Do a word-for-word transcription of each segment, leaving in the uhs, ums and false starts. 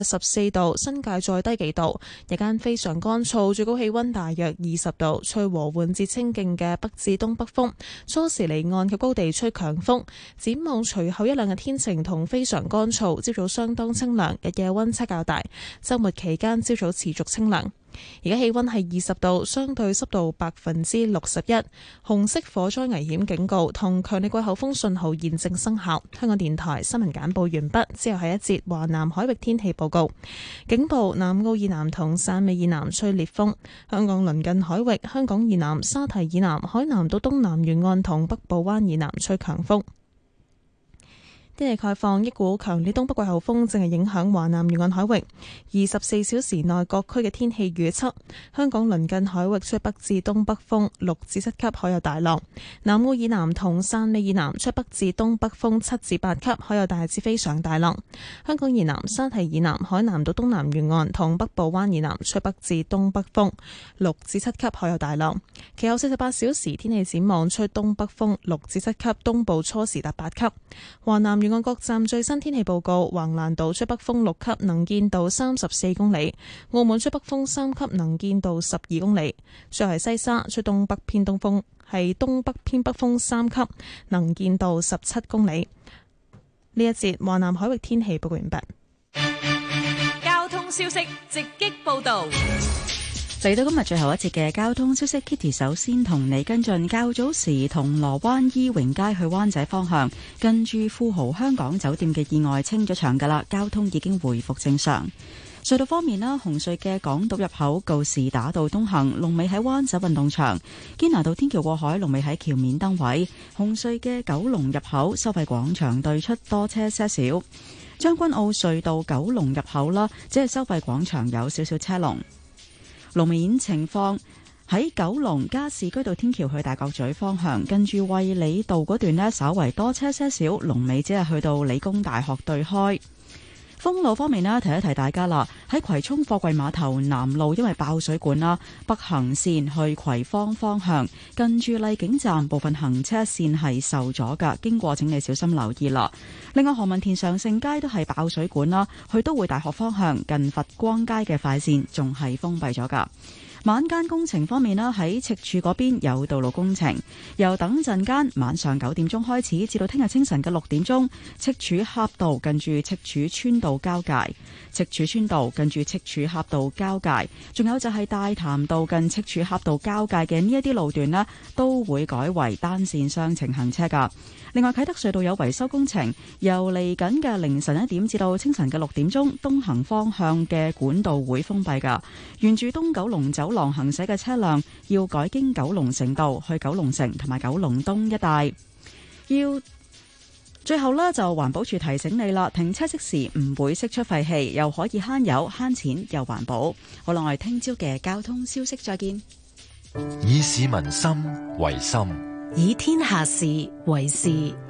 十四度，新界再低幾度。日間非常乾燥，最高氣溫大約二十度，吹和緩至清勁嘅北至東北風。初時離岸及高地吹強風。展望隨後一兩日天晴同非常乾燥，朝早相當清涼，日夜溫差較大。週末期間朝早持續清涼。而家氣溫係二十度，相對濕度百分之六十一。紅色火災危險警告同強烈季候風信號現正生效。香港電台新聞簡報完畢，之後係一節華南海域天氣報告。警報：南澳以南同汕尾以南吹烈風。香港鄰近海域、香港以南、沙堤以南、海南島東南沿岸同北部灣以南吹強風。天氣概況：一股強烈東北季候風正係影響華南沿岸海域。二十四小時內各區嘅天氣預測：香港鄰近海域吹北至東北風六至七級，海有大浪；南澳以南同汕尾以南吹北至東北風七至八級，海有大至非常大浪；香港以南、沙堤以南、海南島東南沿岸同北部灣以南吹北至東北風六至七級，海有大浪。其後四十八小時天氣展望：吹東北風六至七級，東部初時達八級。華南沿岸各站最新天氣報告：橫瀾島吹北風六級，能見度三十四公里；澳門吹北風三級，能見度十二公里。最後係西沙吹東北偏東風，係東北偏北風三級，能見度十七公里。呢一節華南海域天氣報告完畢。 交通消息直擊報道。 嚟到今日最後一節嘅交通消息 ，Kitty 首先同你跟進較早時銅鑼灣伊榮街去灣仔方向，近住富豪香港酒店嘅意外清咗場㗎啦，交通已經回復正常。隧道方面啦，紅隧嘅港島入口告士打道東行，龍尾喺灣仔運動場；堅拿道天橋過海，龍尾喺橋面燈位。紅隧嘅九龍入口收費廣場對出多車些少。將軍澳隧道九龍入口啦，只係收費廣場有少少車龍。路面情況喺九龍加士居道天橋去大角咀方向，跟住衛理道嗰段呢，稍為多車些少，龍尾只係去到理工大學對開。封路方面呢，提一提大家啦，喺葵涌貨櫃碼頭南路因為爆水管啦，北行線去葵芳方向，近住荔景站部分行車線係受阻噶，經過請你小心留意啦。另外何文田上盛街都係爆水管啦，去都會大學方向近佛光街嘅快線仲係封閉咗噶。晚間工程方面啦，喺赤柱嗰邊有道路工程，由等陣間晚上九點鐘開始，至到聽日清晨嘅六點鐘，赤柱峽道近住赤柱村道交界，赤柱村道近住赤柱峽道交界，仲有就係大潭道近赤柱峽道交界嘅呢一啲路段呢，都會改為單線雙程行車噶。另外啟德隧道有維修工程，由嚟緊嘅凌晨一點至到清晨嘅六點鐘，東行方向嘅管道會封閉噶。沿住東九龍走廊行駛嘅車輛要改經九龍城道去九龍城同埋九龍東一帶。要最後呢，就環保署提醒你啦，停車熄時唔會釋出廢氣，又可以慳油慳錢又環保。好啦，我哋聽朝嘅交通消息再見。 以市民心為心， 以天下事為事。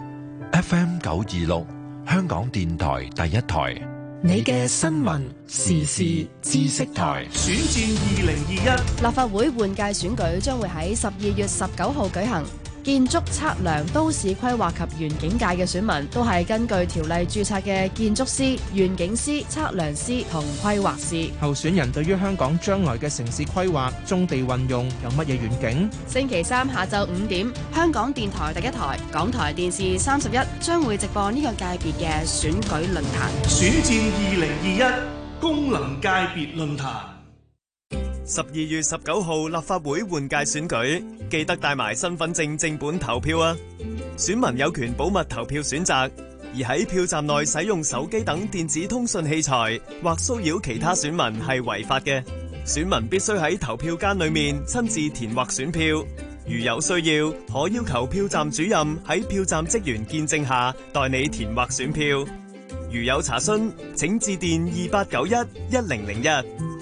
F M 九二六，香港電台第一台， 你嘅新聞時事知識台。 選戰二零二一立法會換屆選舉將會喺十二月十九號舉行。建築測量、都市規劃及園景界嘅選民都係根據條例註冊嘅建築師、園景師、測量師同規劃師。 候選人對於香港將來嘅城市規劃、棕地運用有乜嘢願景？ 星期三下晝五點，香港電台第一台、港台電視三十一將會直播呢個界別嘅選舉論壇。 選戰二零二一功能界別論壇。 十二月十九號立法會換屆選舉，記得帶埋身份證正本投票啊！選民有權保密投票選擇，而喺票站內使用手機等電子通訊器材或騷擾其他選民係違法嘅。選民必須喺投票間裏面親自填劃選票，如有需要，可要求票站主任喺票站職員見證下代你填劃選票。如有查詢，請致電二八九一一零零一。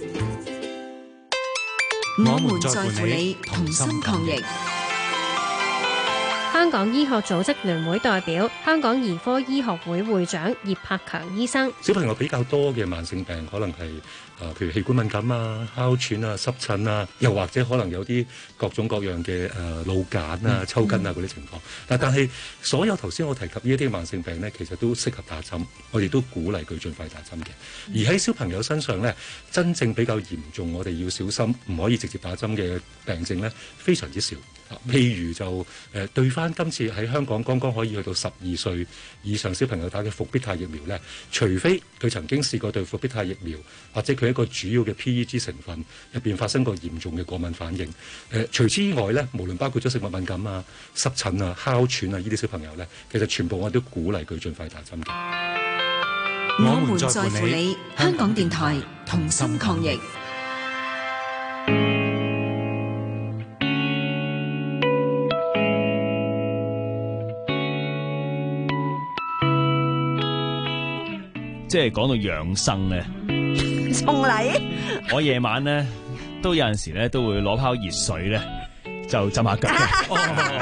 我們在乎你，同心抗疫。 香港醫學組織聯會代表、香港兒科醫學會會長葉柏強醫生。 小朋友比較多嘅慢性病，可能係啊，譬如氣管敏感啊、哮喘啊、濕疹啊，又或者可能有啲各種各樣嘅誒腦癇啊、抽筋啊嗰啲情況。但但係所有頭先我提及呢一啲慢性病咧，其實都適合打針，我哋都鼓勵佢盡快打針嘅。而喺小朋友身上咧，真正比較嚴重，我哋要小心，唔可以直接打針嘅病症咧，非常之少。譬如就誒、呃、對翻今次喺香港剛剛可以去到十二歲以上小朋友打嘅復必泰疫苗咧，除非佢曾經試過對復必泰疫苗或者佢一個主要嘅 P E G 成分入邊發生過嚴重嘅過敏反應。誒、呃、除此以外咧，無論包括咗食物敏感啊、濕疹啊、哮喘啊呢啲小朋友咧，其實全部我都鼓勵佢盡快打針嘅。 我們在乎你，香港電台同心抗疫。 即係講到養生咧， 送禮， 我夜晚咧都有陣時咧都會攞泡熱水咧就浸下腳嘅。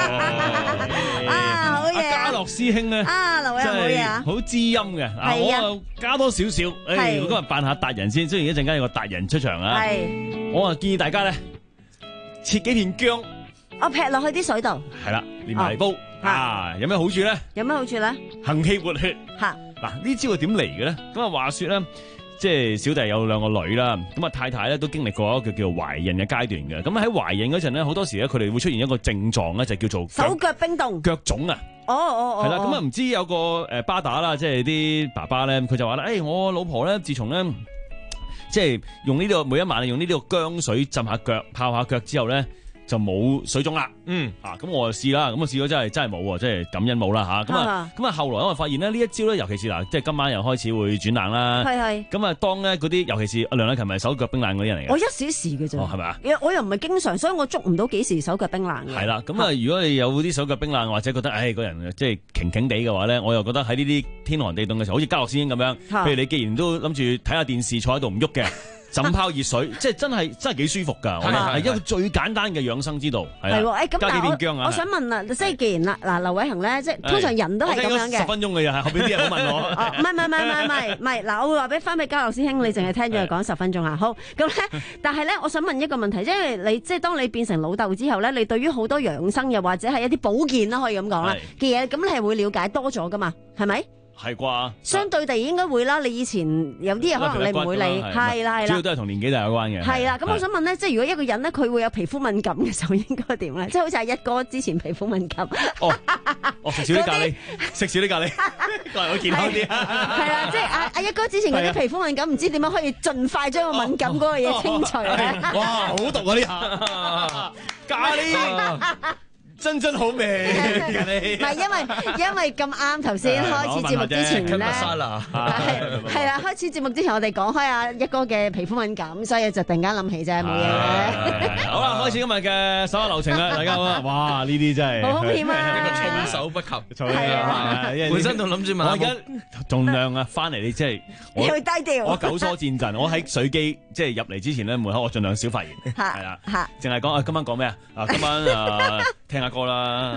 啊，好嘢！ 家樂師兄咧， 啊，劉偉好嘢啊， 好滋陰嘅。啊，我啊加多少少，誒，我今日扮下達人先，雖然一陣間有個達人出場啊。係，我啊建議大家咧切幾片薑， 我劈落去啲水度。係啦， 連埋嚟煲啊，有咩好處咧？ 有咩好處咧？行氣活血。吓。嗱，呢招係點嚟嘅咧？咁啊，話說咧，即係小弟有兩個女啦，咁啊太太咧都經歷過一個叫做懷孕嘅階段嘅。咁喺懷孕嗰陣咧，好多時咧佢哋會出現一個症狀咧，就叫做手腳冰凍、 腳腫啊。 哦哦哦。 係啦，咁啊唔知有個誒巴打啦，即係啲爸爸咧，佢就話啦，誒、欸、我老婆咧，自從咧即係用呢、這個每一晚用呢啲個薑水浸下腳、泡下腳之後咧，就冇水腫啦。嗯啊，咁我就試啦，咁啊試咗真係真係冇，即係感恩冇啦吓。咁啊咁啊後來我發現咧呢一招咧，尤其是嗱，即係今晚又開始會轉冷啦。係係。咁啊當咧嗰啲，尤其是阿梁麗琴係手腳冰冷嗰啲人嚟嘅。 我一小時嘅啫。哦，係咪啊？我又唔係經常，所以我捉唔到幾時手腳冰冷嘅。係啦，咁啊如果你有啲手腳冰冷或者覺得誒個人即係擎擎地嘅話咧，我又覺得喺呢啲天寒地凍嘅時候，好似家樂師兄咁樣，譬如你既然都諗住睇下電視，坐喺度唔喐嘅。浸泡熱水，即係真係真係幾舒服㗎，係一個最簡單嘅養生之道。係喎，誒咁，加幾片薑啊！我想問啊，即係既然啦，嗱，劉偉恒咧，即係通常人都係咁樣嘅。十分鐘嘅嘢，後邊啲人好問我。哦，唔係唔係唔係唔係唔係，嗱，我會話俾翻俾家樂師兄，你淨係聽咗佢講十分鐘啊。好，咁咧，但係咧，我想問一個問題，即係你即係當你變成老豆之後咧，你對於好多養生又或者係一啲保健啦，可以咁講啦嘅嘢，咁你係會了解多咗㗎嘛？係咪？係啩？相對地應該會啦。你以前有啲嘢可能你唔會理，係啦係啦。主要都係同年紀大有關嘅。係啦，咁我想問咧，即係如果一個人咧，佢會有皮膚敏感嘅時候，應該點咧？即係好似阿一哥之前皮膚敏感。哦，哦食少啲咖喱，食少啲咖喱，個人會健康啲。係啦，即係阿阿一哥之前嗰啲皮膚敏感，唔知點樣可以盡快將個敏感嗰個嘢清除咧？哇，好毒啊呢下咖喱！真真好味，唔係因為因為咁啱頭先開始節目之前咧，係係啦，開始節目之前我哋講開阿一哥嘅皮膚敏感，所以就突然間諗起啫，冇嘢。好啦，開始今日嘅手下留情啦，大家好啦，哇呢啲真係好兇險啊，呢個措手不及，係啊，本身仲諗住問我而家盡量啊，翻嚟你即係我要低調，我九疏戰陣，我喺水機即係入嚟之前咧門口，我盡量少發言，係啦，淨係講啊今晚講咩啊？啊今晚啊聽下歌啦，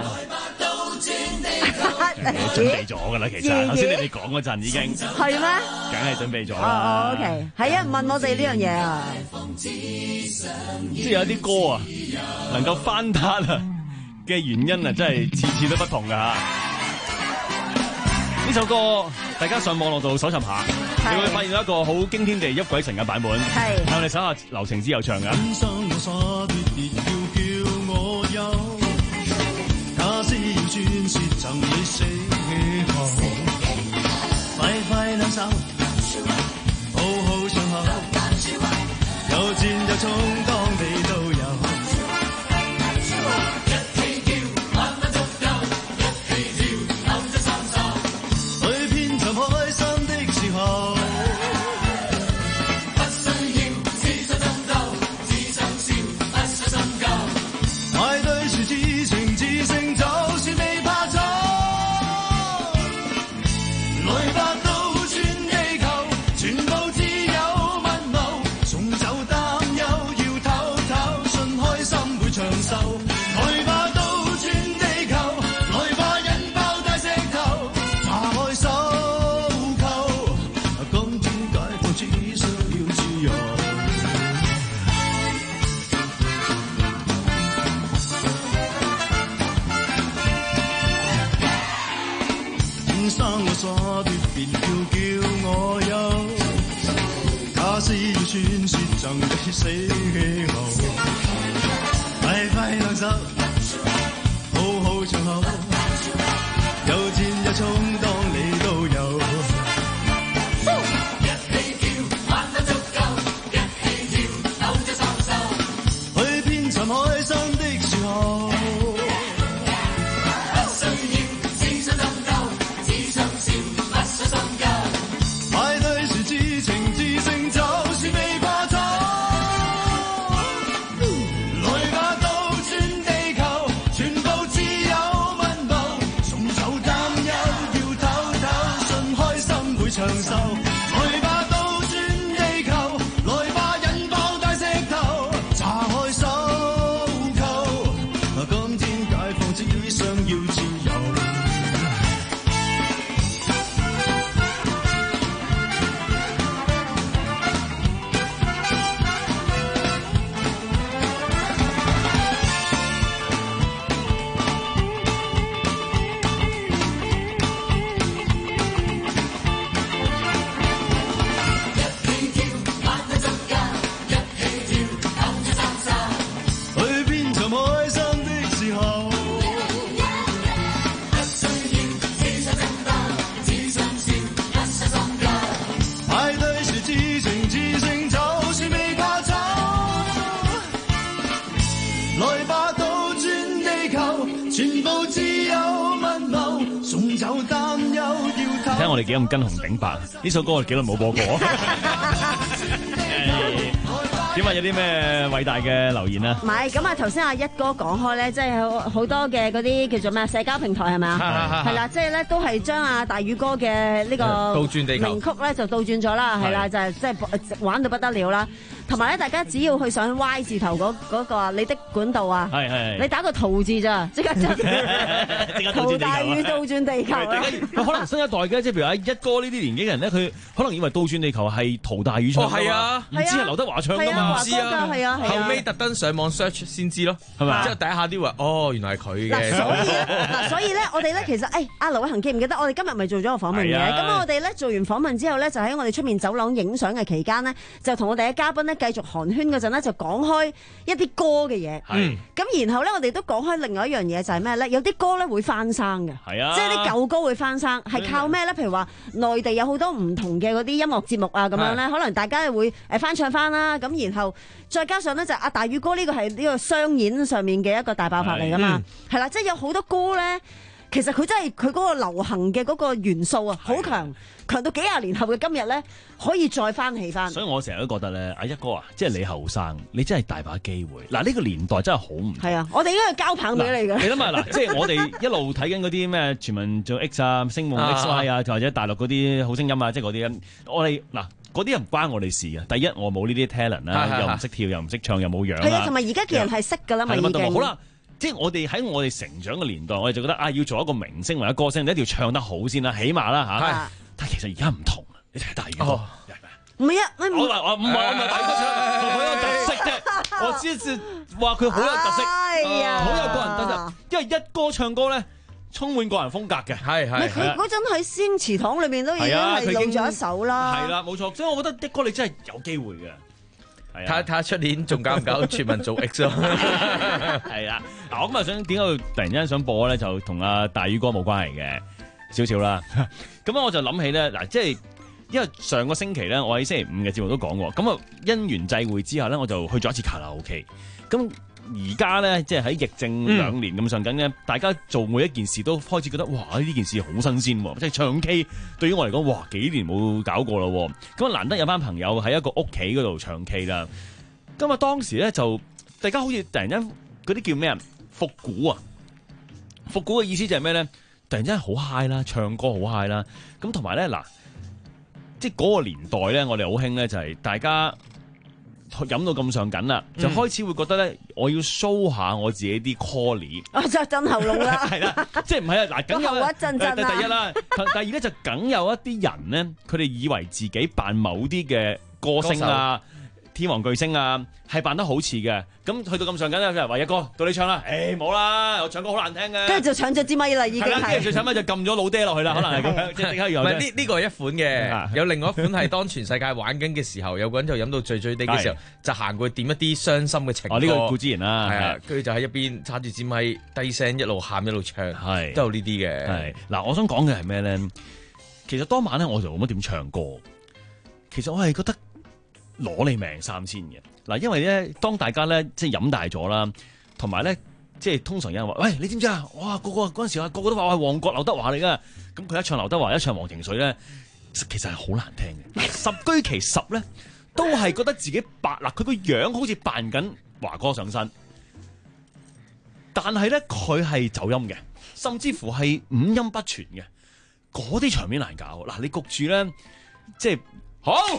準備咗噶啦，其實頭先你哋講嗰陣已經係咩？梗係準備咗啦。OK，係啊，問我哋呢樣嘢啊，即係有啲歌啊，能夠翻撻啊嘅原因啊，真係次次都不同噶吓。呢首歌大家上網絡度搜尋下，你會發現到一個好驚天地泣鬼神嘅版本。係，我哋手下留情之後唱噶。假使要宣泄贈你死後，快快兩手，好好相候，有戰有衝，當地都有。一起跳，慢慢足夠，一起跳，攬着三手，去遍尋開心的時候。不需要只想爭鬥，只想笑，不想深究。愛對樹至情至性，就算未怕醜，來吧，都穿的耍脱便叫叫我有，假使要傳說贈你死氣候，快快兩手，好好唱好，有戰有衝當你都有。開心的時候，不需要只想爭鬥，只想笑，不想深究。派對時至情至性，就算未怕醜。來吧，倒轉地球，全部自由溫柔，送走擔憂，要唞唞，信開心會長壽。來吧，倒轉地球，來吧，引爆大石頭，查開手。想要自由，一起跳，晚得增加，一起跳，鬥咗三三，去邊尋開心的時候。全部自由溫柔，送走擔憂，要睇我哋幾咁跟紅頂白，呢首歌我哋幾耐冇播過。點啊？有啲咩偉大嘅留言啊？ 唔係咁啊！頭先阿一哥講開咧，即係好好多嘅嗰啲叫做咩社交平台係咪啊？係啦，即係咧都係將阿大宇哥嘅呢個倒轉地球名曲咧就倒轉咗啦，係啦，就係即係玩到不得了啦。同埋咧，大家只要去上 Y 字頭嗰嗰個你的管道啊， 係係， 你打個圖字咋，即刻就陶大宇倒轉地球啦。 可能新一代嘅，即係譬如阿一哥呢啲年紀嘅人咧，佢可能以為倒轉地球係陶大宇唱㗎嘛， 係啊， 唔知係劉德華唱㗎嘛， 唔知啊， 係啊， 後尾特登上網 search 先知咯，係咪？之後第一下啲話，哦，原來係佢嘅。 所以嗱，所以咧，我哋咧其實，誒，阿劉偉恒記唔記得我哋今日咪做咗個訪問嘅？咁我哋咧做完訪問之後咧，就喺我哋出面走廊影相嘅期間呢，就同我哋嘅嘉賓咧繼續寒暄嗰陣咧，就講開一啲歌嘅嘢。 係。 咁然後咧，我哋都講開另外一樣嘢，就係咩咧？有啲歌咧會翻生嘅。係啊。即係啲舊歌會翻生，係靠咩咧？譬如話內地有好多唔同嘅嗰啲音樂節目啊，咁樣咧，可能大家會誒翻唱翻啦。咁然後再加上咧，就阿大宇哥呢個係呢個商演上面嘅一個大爆發嚟噶嘛。係啦，即係有好多歌咧。其實佢真係佢嗰個流行嘅嗰個元素啊，好強，強到幾廿年後嘅今日咧，可以再翻起翻。 所以我成日都覺得咧，阿一哥啊，即係你後生，你真係大把機會。嗱，呢個年代真係好唔同。 係啊，我哋應該係交棒俾你嘅。 你諗下嗱，即係我哋一路睇緊嗰啲咩全民做 X 啊、星夢 X Y 啊，或者大陸嗰啲好聲音啊，即係嗰啲，我哋嗱嗰啲唔關我哋事嘅。第一，我冇呢啲 talent 啦，又唔識跳，又唔識唱，又冇樣。 係啊，同埋而家嘅人係識㗎啦嘛，已經。 好啦。即係我哋喺我哋成長嘅年代，我哋就覺得啊，要做一個明星或者歌星，你一定要唱得好先啦，起碼啦嚇。係。但係其實而家唔同啊，你睇大宇哥， 唔係啊， 我話我唔係我唔係大宇哥唱，佢好有特色啫。我只係話佢好有特色，好有個人特色。因為一哥唱歌咧，充滿個人風格嘅。係係。 佢嗰陣喺仙祠堂裏面都已經係錄咗一首啦。 係啦，冇錯。所以我覺得一哥你真係有機會嘅。 睇下睇下出年仲搞唔搞全民做 X 咯？ 係啦，嗱，我咁啊想點解突然之間想播咧？就同阿大宇哥冇關係嘅少少啦。咁我就諗起咧，嗱，即係因為上個星期咧，我喺星期五嘅節目都講過，咁啊因緣際會之下咧，我就去咗一次卡拉 OK。咁而家咧，即係喺疫症兩年咁上緊咧，嗯、大家做每一件事都開始覺得哇！呢件事好新鮮喎，即係唱 K 對於我嚟講，哇幾年冇搞過咯。咁啊難得有班朋友喺一個屋企嗰度唱 K 啦。咁啊當時咧就大家好似突然間嗰啲叫咩啊復古啊，復古嘅意思就係咩咧？突然間好 high 啦，唱歌好 high 啦。咁同埋咧嗱，即係嗰個年代咧，我哋好興咧就係大家。飲到咁上緊啦，就開始會覺得咧，我要 show 下我自己啲 callie。 啊，就震喉嚨啦， 係啦，即係唔係啊？嗱，梗有一陣陣第一啦，第二咧就梗有一啲人咧，佢哋以為自己扮某啲嘅歌星啊、 天王巨星啊，係扮得好似嘅。咁去到咁上緊咧，佢話一哥到你唱啦，誒冇啦，我唱歌好難聽嘅。 跟住就搶咗支咪啦，已經係。 跟住最慘咪就撳咗老爹落去啦，可能係咁樣，即係即刻有。 唔係呢呢個係一款嘅，有另外一款係當全世界玩緊嘅時候，有個人就飲到醉醉地嘅時候，就行過去點一啲傷心嘅情歌。 哦，呢個顧之然啦， 係啊，跟住就喺一邊揸住支咪低聲一路喊一路唱， 係都有呢啲嘅。 係嗱，我想講嘅係咩咧？其實當晚咧，我就冇乜點唱歌。其實我係覺得攞你命三千嘅嗱，因為咧，當大家咧即係飲大咗啦，同埋咧即係通常有人話：喂，你知唔知啊？哇，個個嗰陣時啊，個個都話我係旺角劉德華嚟噶。咁佢一唱劉德華，一唱忘情水咧，其實係好難聽嘅。十居其十咧，都係覺得自己白嗱，佢個樣好似扮緊華哥上身，但係咧佢係走音嘅，甚至乎係五音不全嘅。嗰啲場面難搞嗱，你焗住咧，即係好，好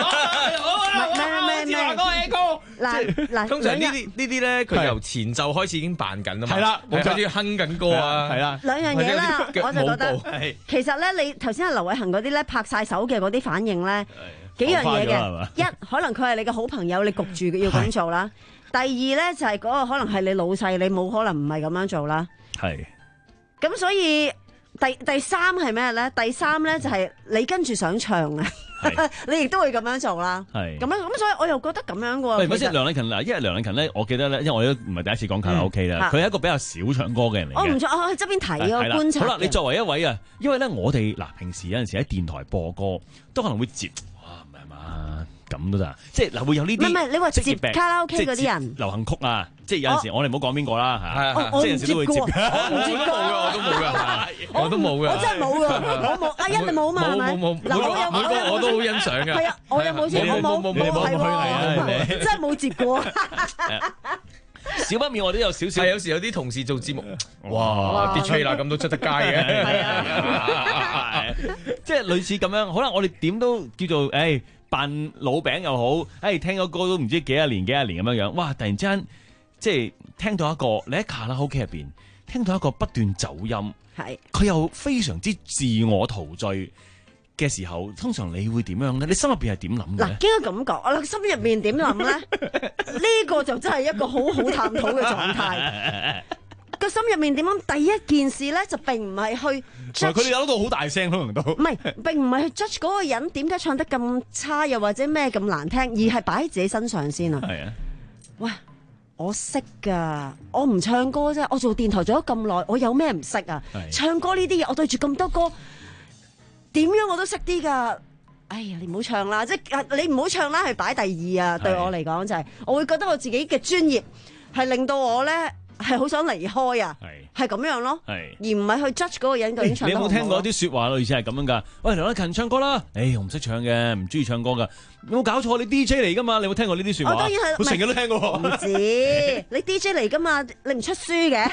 咩咩咩華哥 A 哥， 嗱嗱， 通常呢啲呢啲咧，佢由前奏開始已經扮緊啊嘛， 係啦， 冇跟住哼緊歌啊， 係啦， 兩樣嘢啦，我就覺得，其實咧，你頭先阿劉偉恒嗰啲咧拍晒手嘅嗰啲反應咧，幾樣嘢嘅，一可能佢係你嘅好朋友，你焗住要咁做啦；第二咧就係嗰個可能係你老細，你冇可能唔係咁樣做啦。 係， 咁所以。第第三係咩咧？第三咧就係你跟住想唱啊，你亦都會咁樣做啦。係咁樣咁，所以我又覺得咁樣嘅喎。 喂，唔好先，梁禮勤嗱，因為梁禮勤咧，我記得咧，因為我都唔係第一次講卡拉 OK 啦，佢係一個比較少唱歌嘅人嚟嘅。 我唔錯，我喺側邊睇個觀察。 好啦，你作為一位啊，因為咧我哋嗱平時有陣時喺電台播歌，都可能會接，哇唔係嘛咁都得，即係嗱會有呢啲。唔係唔係，你話接卡拉 OK 嗰啲人流行曲啊，即係有陣時我哋唔好講邊個啦嚇，即係有陣時都會接。 我唔接過， 我都冇㗎，我都冇㗎， 我真係冇㗎，我冇，阿欣你冇嘛係咪？ 冇冇冇，嗱我有每個我都好欣賞㗎。 係啊，我有冇接？我冇冇冇係喎，真係冇接過。 少不免我都有少少， 係有時有啲同事做節目，哇啲吹啦咁都出得街嘅， 係啊， 即係類似咁樣。好啦，我哋點都叫做誒扮老餅又好，誒聽個歌都唔知幾多年幾多年咁樣樣。哇！突然之間即係聽到一個你喺卡拉 OK 入邊聽到一個不斷走音，係佢又非常之自我陶醉嘅時候，通常你會點樣咧？你心入邊係點諗嘅？ 嗱，應該咁講，我心入面點諗咧？呢個就真係一個好好探討嘅狀態。個心入面點諗？第一件事咧，就並唔係去 judge， 佢哋有到好大聲，可能都唔係，並唔係去 judge 嗰個人點解唱得咁差，又或者咩咁難聽，而係擺喺自己身上先啊。係啊，喂，我識噶，我唔唱歌啫，我做電台做咗咁耐，我有咩唔識啊？唱歌呢啲嘢，我對住咁多歌。點樣我都識啲㗎，哎呀你唔好唱啦，即係你唔好唱啦，係擺第二啊！對我嚟講就係、是，我會覺得我自己嘅專業係令到我咧係好想離開啊，係咁樣咯，而唔係去 judge 嗰個人究竟唱得好唔好。你有冇聽過一啲説話類似係咁樣㗎？喂，梁禮勤唱歌啦，誒、哎、我唔識唱嘅，唔中意唱歌㗎。有冇搞錯？你 D J 嚟㗎嘛？你有冇聽過呢啲説話？我當然係，我成日都聽過。唔止，你 D J 嚟㗎嘛？你唔出書嘅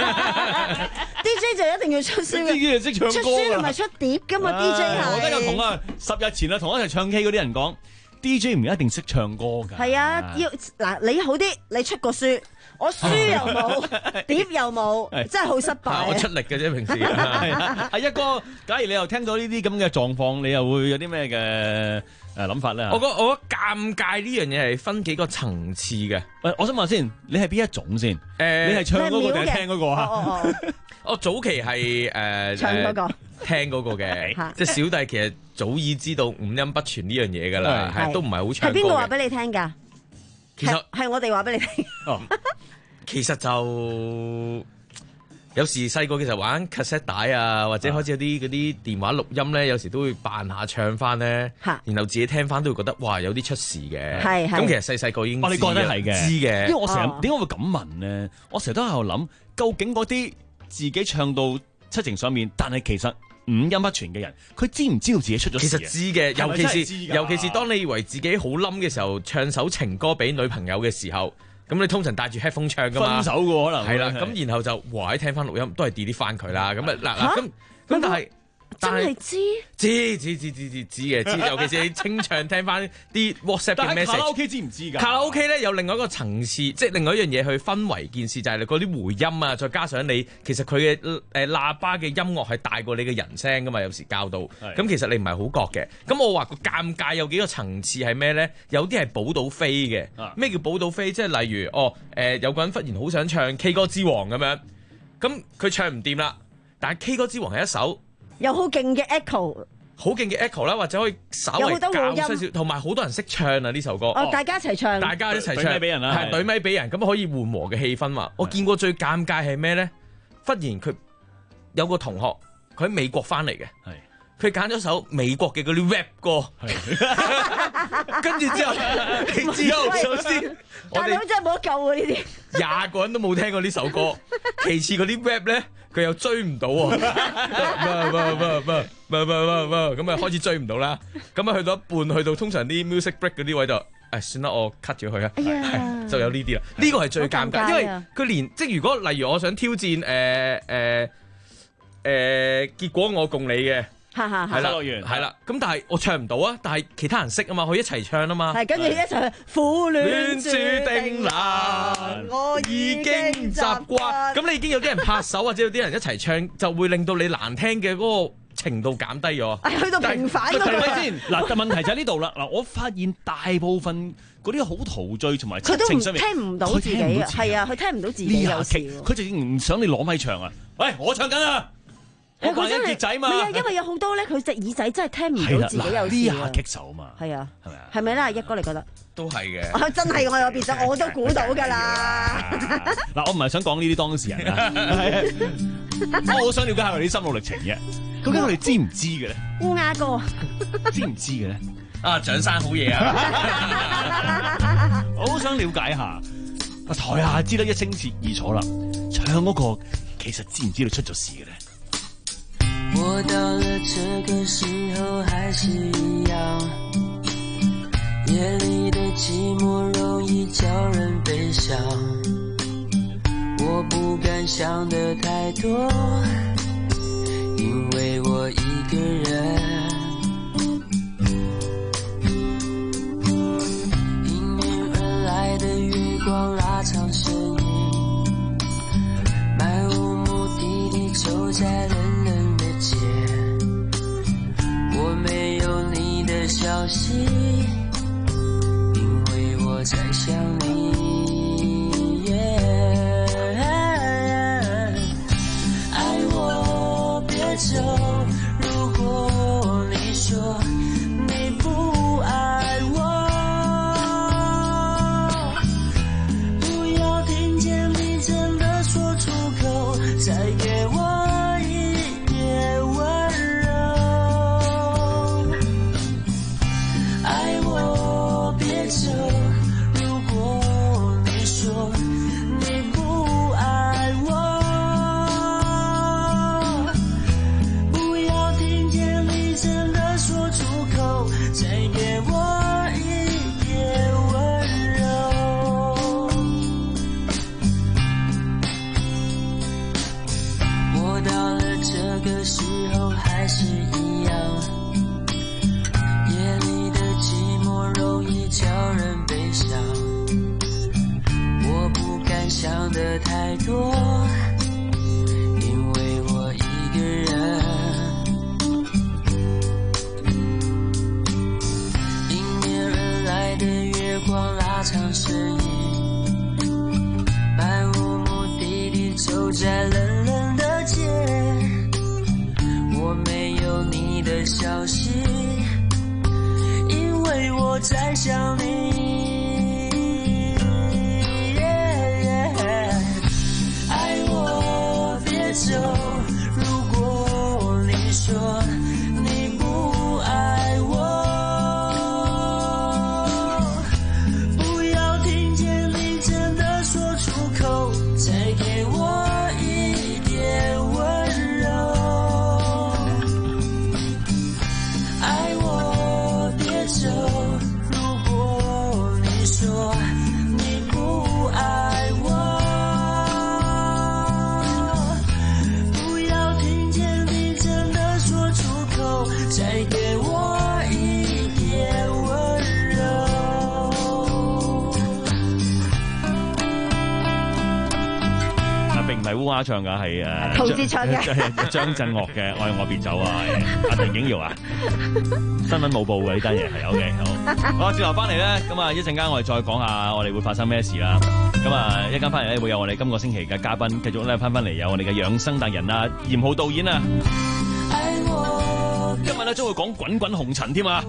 ，D J 就一定要出書嘅。D J 就識唱歌，出書唔係出碟㗎嘛 ？D J 係。我都有同啊，十日前啊，同我一齊唱 K 嗰啲人講 ，D J 唔一定識唱歌㗎。係啊，要嗱你好啲，你出過書。我書又冇，碟又冇，真係好失敗。我出力嘅啫，平時。阿一哥，假如你又聽到呢啲咁嘅狀況，你又會有啲咩嘅誒諗法咧？ 我覺得我覺得尷尬呢樣嘢係分幾個層次嘅。 喂，我想問先，你係邊一種先？誒，你係唱嗰個定係聽嗰個啊？ 我早期係誒唱嗰個， 聽嗰個嘅，即係小弟其實早已知道五音不全呢樣嘢㗎啦，係都唔係好唱歌嘅。係邊個話俾你聽㗎？其實係我哋話俾你聽。 其實就有時細個嘅時候玩 cassette 帶啊，或者開始有啲嗰啲電話錄音咧，有時都會扮下唱翻咧，然後自己聽翻都會覺得哇有啲出事嘅。係咁其實細細個已經知嘅，知嘅。因為我成日點解會咁問咧？我成日都喺度諗，究竟嗰啲自己唱到七情上面，但係其實五音不全嘅人，佢知唔知道自己出咗事？其實知嘅，尤其是尤其是當你以為自己好冧嘅時候，唱首情歌俾女朋友嘅時候。咁你通常帶住 headphone 唱噶嘛？分手嘅可能係啦，咁然後就哇！聽翻錄音都係 delete 翻佢啦。咁啊嗱嗱咁咁，但係真係知知知知知知知嘅知，尤其是你清唱聽翻啲 WhatsApp 嘅 message。 但係卡拉 OK 知唔知㗎？ 卡拉 OK 咧有另外一個層次，即係另外一樣嘢去氛圍件事，就係你嗰啲回音啊，再加上你其實佢嘅誒喇叭嘅音樂係大過你嘅人聲㗎嘛，有時教到。咁其實你唔係好覺嘅。咁我話個尷尬有幾個層次係咩咧？有啲係補到飛嘅。咩叫補到飛？即係例如哦誒、呃，有個人忽然好想唱 K 歌之王咁樣，咁佢唱唔掂啦，但係 K 歌之王係一首。 有好勁嘅 echo， 好勁嘅 echo 啦，或者可以稍微教少少，同埋好多人識唱啊呢首歌。 哦，大家一齊唱， 大家一齊唱， 對咪俾人啦， 係對咪俾人，咁可以緩和嘅氣氛嘛。我見過最尷尬係咩咧？忽然佢有個同學，佢喺美國翻嚟嘅，佢揀咗首美國嘅嗰啲 rap 歌，跟住之後，你知道首先，我哋真係冇得救啊！呢啲廿個人都冇聽過呢首歌，其次嗰啲 rap 咧。佢又追唔到喎，咁啊開始追唔到啦，咁啊去到一半，去到通常啲 music break 嗰啲位就，誒算啦，我 cut 咗佢啊，係就有呢啲啦，呢個係最尷尬，因為佢連即係如果例如我想挑戰誒誒誒，結果我共你嘅。係啦，係啦，咁但係我唱唔到啊，但係其他人識啊嘛，可以一齊唱啊嘛。 係跟住一齊苦戀注定難，我已經習慣。咁你已經有啲人拍手或者有啲人一齊唱，就會令到你難聽嘅嗰個程度減低咗。 係去到平反嗰個先。嗱，但問題就喺呢度啦。嗱，我發現大部分嗰啲好陶醉同埋佢都聽唔到自己啊，係啊，佢聽唔到自己有時。 佢就唔想你攞咪唱啊。喂，我唱緊啊！我扮緊傑仔嘛， 係啊，因為有好多咧，佢隻耳仔真係聽唔到自己有事呢下棘手嘛， 係啊， 係咪啊？ 係咪咧？一哥你覺得都係嘅， 真係我有變咗，我都估到㗎啦。 嗱，我唔係想講呢啲當事人啊，我好想了解下佢啲心路歷程嘅，究竟佢哋知唔知嘅咧？ 烏鴉哥知唔知嘅咧？ 啊，蔣生好嘢啊！ 我好想了解下，啊台下知得一清二楚啦，唱嗰個其實知唔知道出咗事嘅咧？ 我到了這個時候還是一樣，夜裡的寂寞容易叫人悲傷，我不敢想得太多，因為我一個人，迎面而來的月光拉長身影，漫無目的地走在冷冷街，我沒有你的消息，因為我在想你。Yeah, 愛我別走，如果你說你不愛我，不要聽見你真的說出口，再給我想的太多，因為我一個人，迎面而來的月光拉長身影，漫無目的地走在冷冷的街，我沒有你的消息，因為我在想你。走，如果你說你不愛我，不要聽見你真的說出口，再給我一點溫柔。愛我別走，如果係烏鴉唱㗎，係誒陶喆唱嘅張震岳嘅《愛我別走》啊，阿陳景瑤啊，新聞冇報嘅呢單嘢係 OK 好。好，轉頭翻嚟咧，咁啊一陣間我哋再講下我哋會發生咩事啦。咁啊一陣間翻嚟咧會有我哋今個星期嘅嘉賓，繼續咧翻翻嚟有我哋嘅養生達人啊，嚴浩導演啊。今日咧將會講滾滾紅塵添啊！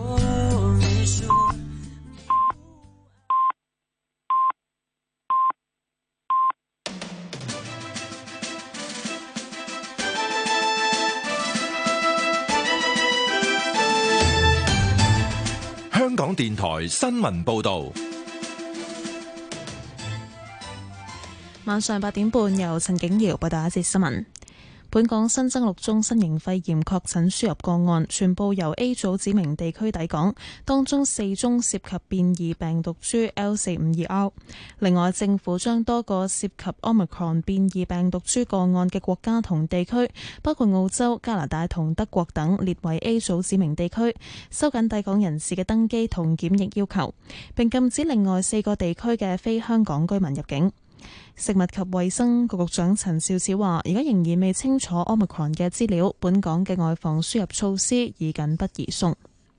香港電台新聞報道， 晚上八點半由陳景瑤報道一節新聞。本港新增六宗新型肺炎確診輸入個案，全部由 A 組指明地區抵港，當中四宗涉及變異病毒株 L 四五二 R。另外，政府將多個涉及 Omicron 變異病毒株個案嘅國家同地區，包括澳洲、加拿大同德國等，列為 A 組指明地區，收緊抵港人士嘅登機同檢疫要求，並禁止另外四個地區嘅非香港居民入境。食物及衛生局局長陳肇始話，而家仍然未清楚 Omicron 嘅資料，本港嘅外防輸入措施宜緊不宜鬆。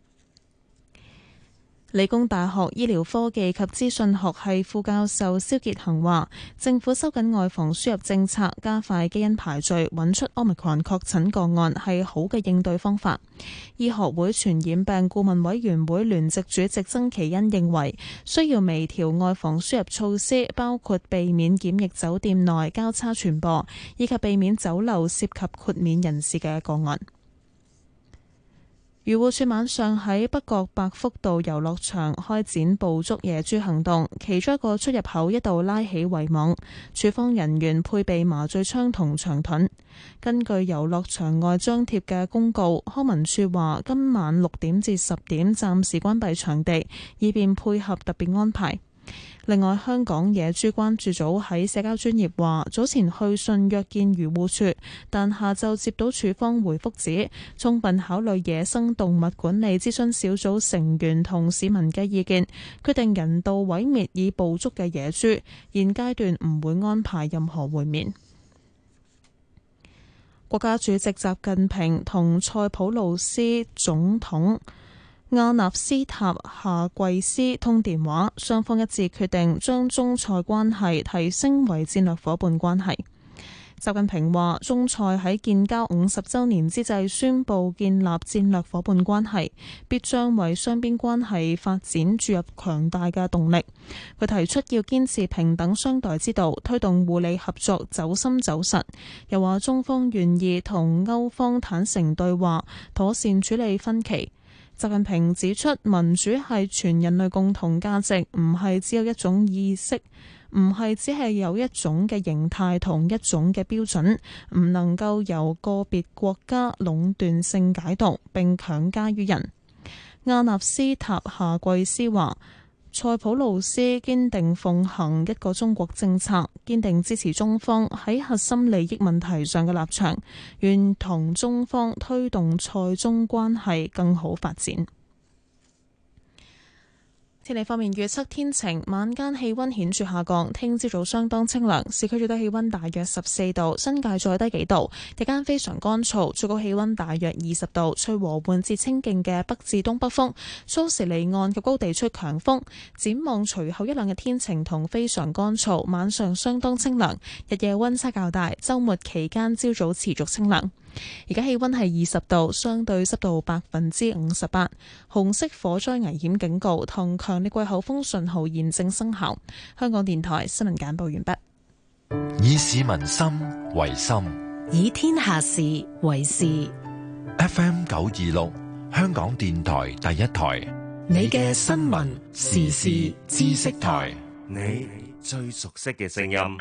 理工大學醫療科技及資訊學系副教授蕭傑恒話，政府收緊外防輸入政策，加快基因排序，揾出 Omicron 確診個案係好嘅應對方法。醫學會傳染病顧問委員會聯席主席曾其恩認為，需要微調外防輸入措施，包括避免檢疫酒店內交叉傳播，以及避免酒樓涉及豁免人士嘅個案。漁護署晚上喺北角百福道遊樂場開展捕捉野豬行動，其中一個出入口一度拉起圍網，署方人員配備麻醉槍同長盾。根據遊樂場外張貼嘅公告，康文署話今晚六點至十點暫時關閉場地，以便配合特別安排。另外，香港野豬關注組喺社交專頁話，早前去信約見漁護署，但下晝接到署方回覆指，充分考慮野生動物管理諮詢小組成員同市民嘅意見，決定人道毀滅已捕捉嘅野豬，現階段唔會安排任何會面。國家主席習近平同塞浦路斯總統阿納斯塔夏季斯通電話，雙方一致決定將中塞關係提升為戰略夥伴關係。習近平話，中塞喺建交五十週年之際宣布建立戰略夥伴關係，必將為雙邊關係發展注入強大嘅動力。佢提出要堅持平等相待之道，推動互利合作走深走實。又話中方願意同歐方坦誠對話，妥善處理分歧。習近平指出，民主係全人類共同價值，唔係只有一種意識，唔係只係有一種嘅形態同一種嘅標準，唔能夠由個別國家壟斷性解讀並強加於人。阿納斯塔夏季斯話，塞浦路斯堅定奉行一個中國政策，堅定支持中方喺核心利益問題上嘅立場，願同中方推動塞中關係更好發展。天氣方面預測天晴，晚間氣溫顯著下降，聽朝早相當清涼，市區最低氣溫大約十四度，新界再低幾度，日間非常乾燥，最高氣溫大約二十度，吹和緩至清勁嘅北至東北風，初時離岸及高地吹強風。展望隨後一兩日天晴同非常乾燥，晚上相當清涼，日夜溫差較大，周末期間朝早持續清涼。而家氣溫係二十度，相對濕度百分之五十八，紅色火災危險警告同強烈季候風信號現正生效。香港電台新聞簡報完畢。 以市民心為心， 以天下事為事。 F M 九二六，香港電台第一台， 你嘅新聞時事知識台， 你最熟悉嘅聲音。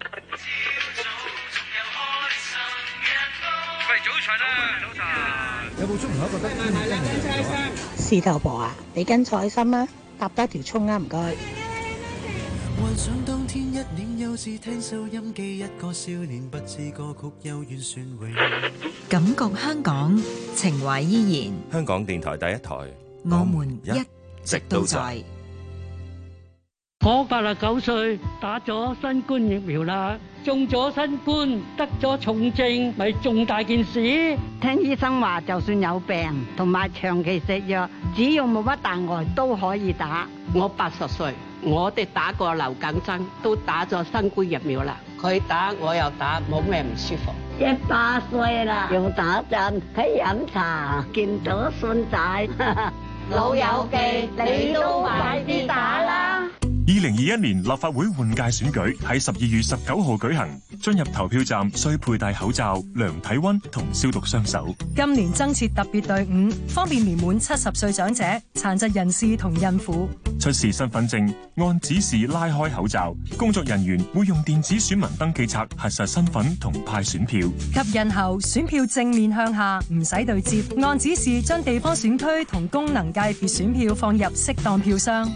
早晨啊，早晨！有冇出門口覺得天氣真係唔錯？ 士頭婆啊，你跟菜心啊，搭多條葱啊，唔該。 幻想當天一臉幼稚，聽收音機，一個少年不知歌曲幽怨旋回。 感覺香港，情懷依然。 香港電台第一台， 我們一直都在。 我八十九歲，打咗新冠疫苗啦，中咗新冠，得咗重症，咪重大件事。 聽醫生話，就算有病同埋長期食藥，只要冇乜大礙都可以打。 我八十歲，我哋打過流感針，都打咗新冠疫苗啦。佢打我又打，冇咩唔舒服。 一百歲啦，又打針，喺飲茶，見到孫仔， 老友記，你都快啲打啦！ 二零二一年立法會換屆選舉喺十二月十九號舉行，進入投票站需佩戴口罩、量體溫同消毒雙手。 今年增設特別隊伍，方便年滿七十歲長者、殘疾人士同孕婦。 出示身份證，按指示拉開口罩，工作人員會用電子選民登記冊核實身份同派選票。 及印後，選票正面向下，唔使對接，按指示將地方選區同功能界別選票放入適當票箱。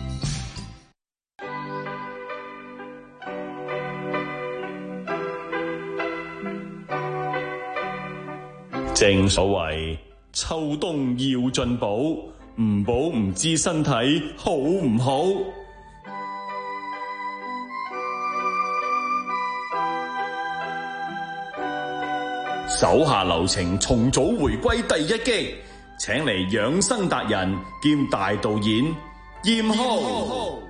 正所謂秋冬要進補，唔補唔知身體好唔好。手下留情，重組回歸第一擊，請嚟養生達人兼大導演嚴浩。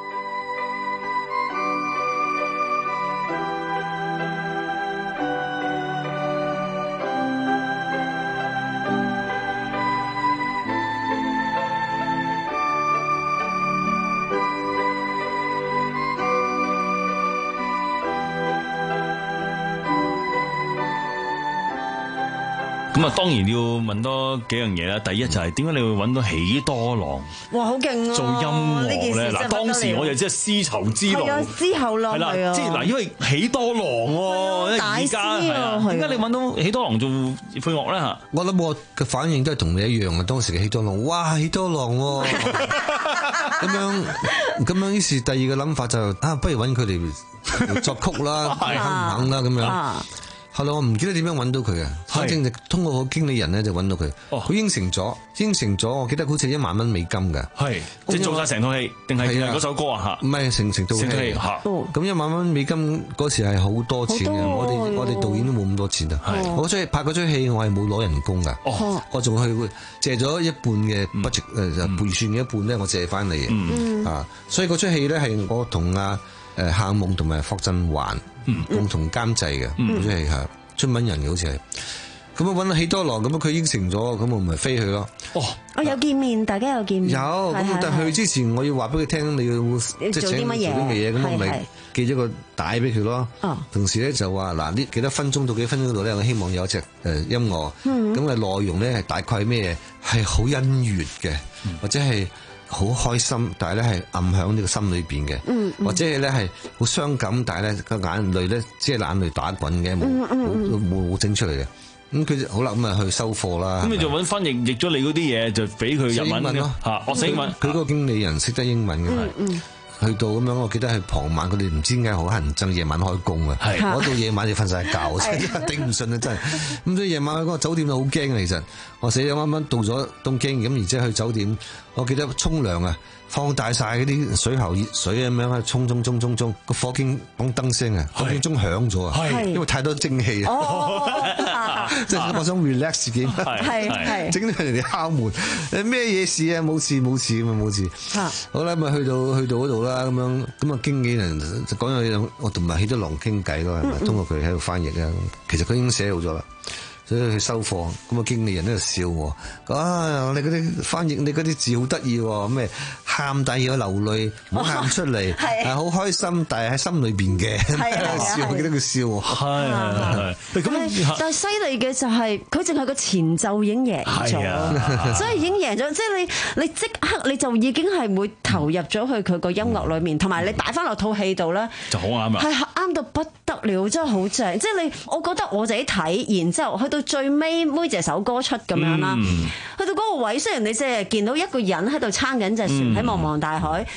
咁啊，當然要問多幾樣嘢啦。第一就係點解你會揾到喜多郎？ 哇，好勁啊！ 做音樂咧，嗱，當時我就知係絲綢之路， 係啊，絲後浪係啊， 即係嗱，因為喜多郎喎， 大師啊， 點解你揾到喜多郎做配樂咧嚇？ 我諗我嘅反應都係同你一樣啊！當時嘅喜多郎，哇，喜多郎喎，咁樣咁樣，於是第二個諗法就啊，不如揾佢哋作曲啦，肯唔肯啦咁樣。後來我唔記得點樣揾到佢嘅，反正就通過個經理人咧就揾到佢。哦，佢應承咗，應承咗，我記得好似一萬蚊美金嘅。係， 即係做晒成套戲，定係嗰首歌啊？嚇， 唔係成成套戲嚇。咁一萬蚊美金嗰時係好多錢嘅，我哋我哋導演都冇咁多錢啊。係，我出去拍嗰出戲，我係冇攞人工㗎。哦，我仲去借咗一半嘅 budget 誒，就預算嘅一半咧，我借翻嚟嘅。嗯啊，所以嗰出戲咧係我同阿誒夏夢同埋霍震寰共同監製嘅，嗰出戲係春文人嘅，好似係。咁啊揾到喜多郎，咁啊佢應承咗，咁我咪飛去咯。 哦，我有見面，大家有見面。 有，咁但係去之前我要話俾佢聽，你要即係請做啲乜嘢，咁我咪寄咗個帶俾佢咯。哦，同時咧就話嗱，呢幾多分鐘到幾分鐘嗰度咧，我希望有一隻誒音樂，咁嘅內容咧係大概咩嘢？係好欣悅嘅，或者係好開心，但係咧係暗響呢個心裏邊嘅，嗯嗯、或者係咧係好傷感，但係咧個眼淚咧即係眼淚打滾嘅，冇冇冇整出嚟嘅。咁佢好啦，咁啊去收貨啦。咁你就揾翻譯譯咗你嗰啲嘢，就俾佢日文咯嚇，學英文。佢嗰個經理人識得英文嘅。嗯嗯去到咁樣，我記得係傍晚，佢哋唔知點解好乞人憎，夜晚開工啊！我到夜晚就瞓晒覺，真係頂唔順啊！真係咁，所以夜晚去嗰個酒店都好驚啊！其實我死咗啱啱到咗東京，咁然之後去酒店，我記得沖涼啊，放大晒嗰啲水喉熱水咁樣啊，沖沖沖沖沖，個火警講燈聲啊，火警鐘響咗啊，因為太多蒸氣啊，即係我想 relax 自己，整到人哋敲門，誒咩嘢事啊？冇事冇事咁啊冇事，好啦，咪去到去到嗰度啦。咁樣咁啊，經紀人就講咗嘢，我同埋喜多郎傾偈咯，係咪？通過佢喺度翻譯啊，其實佢已經寫好咗啦。所以去收貨，咁啊經理人喺度笑我，啊你嗰啲翻譯你嗰啲字好得意喎，咩喊但要流淚，唔好喊出嚟，係好開心，但係喺心裏邊嘅，笑我記得佢笑我，係係係。 咁但係犀利嘅就係佢淨係個前奏已經贏咗，所以已經贏咗，即係你你即刻你就已經係會投入咗去佢個音樂裏面，同埋你擺翻落套戲度咧，就好啱啊，係啱到不得了，真係好正。即係你，我覺得我自己睇，然之後去到最尾妹姐首歌出咁樣啦，嗯、去到嗰個位，雖然你即係見到一個人喺度撐緊隻船喺茫茫大海，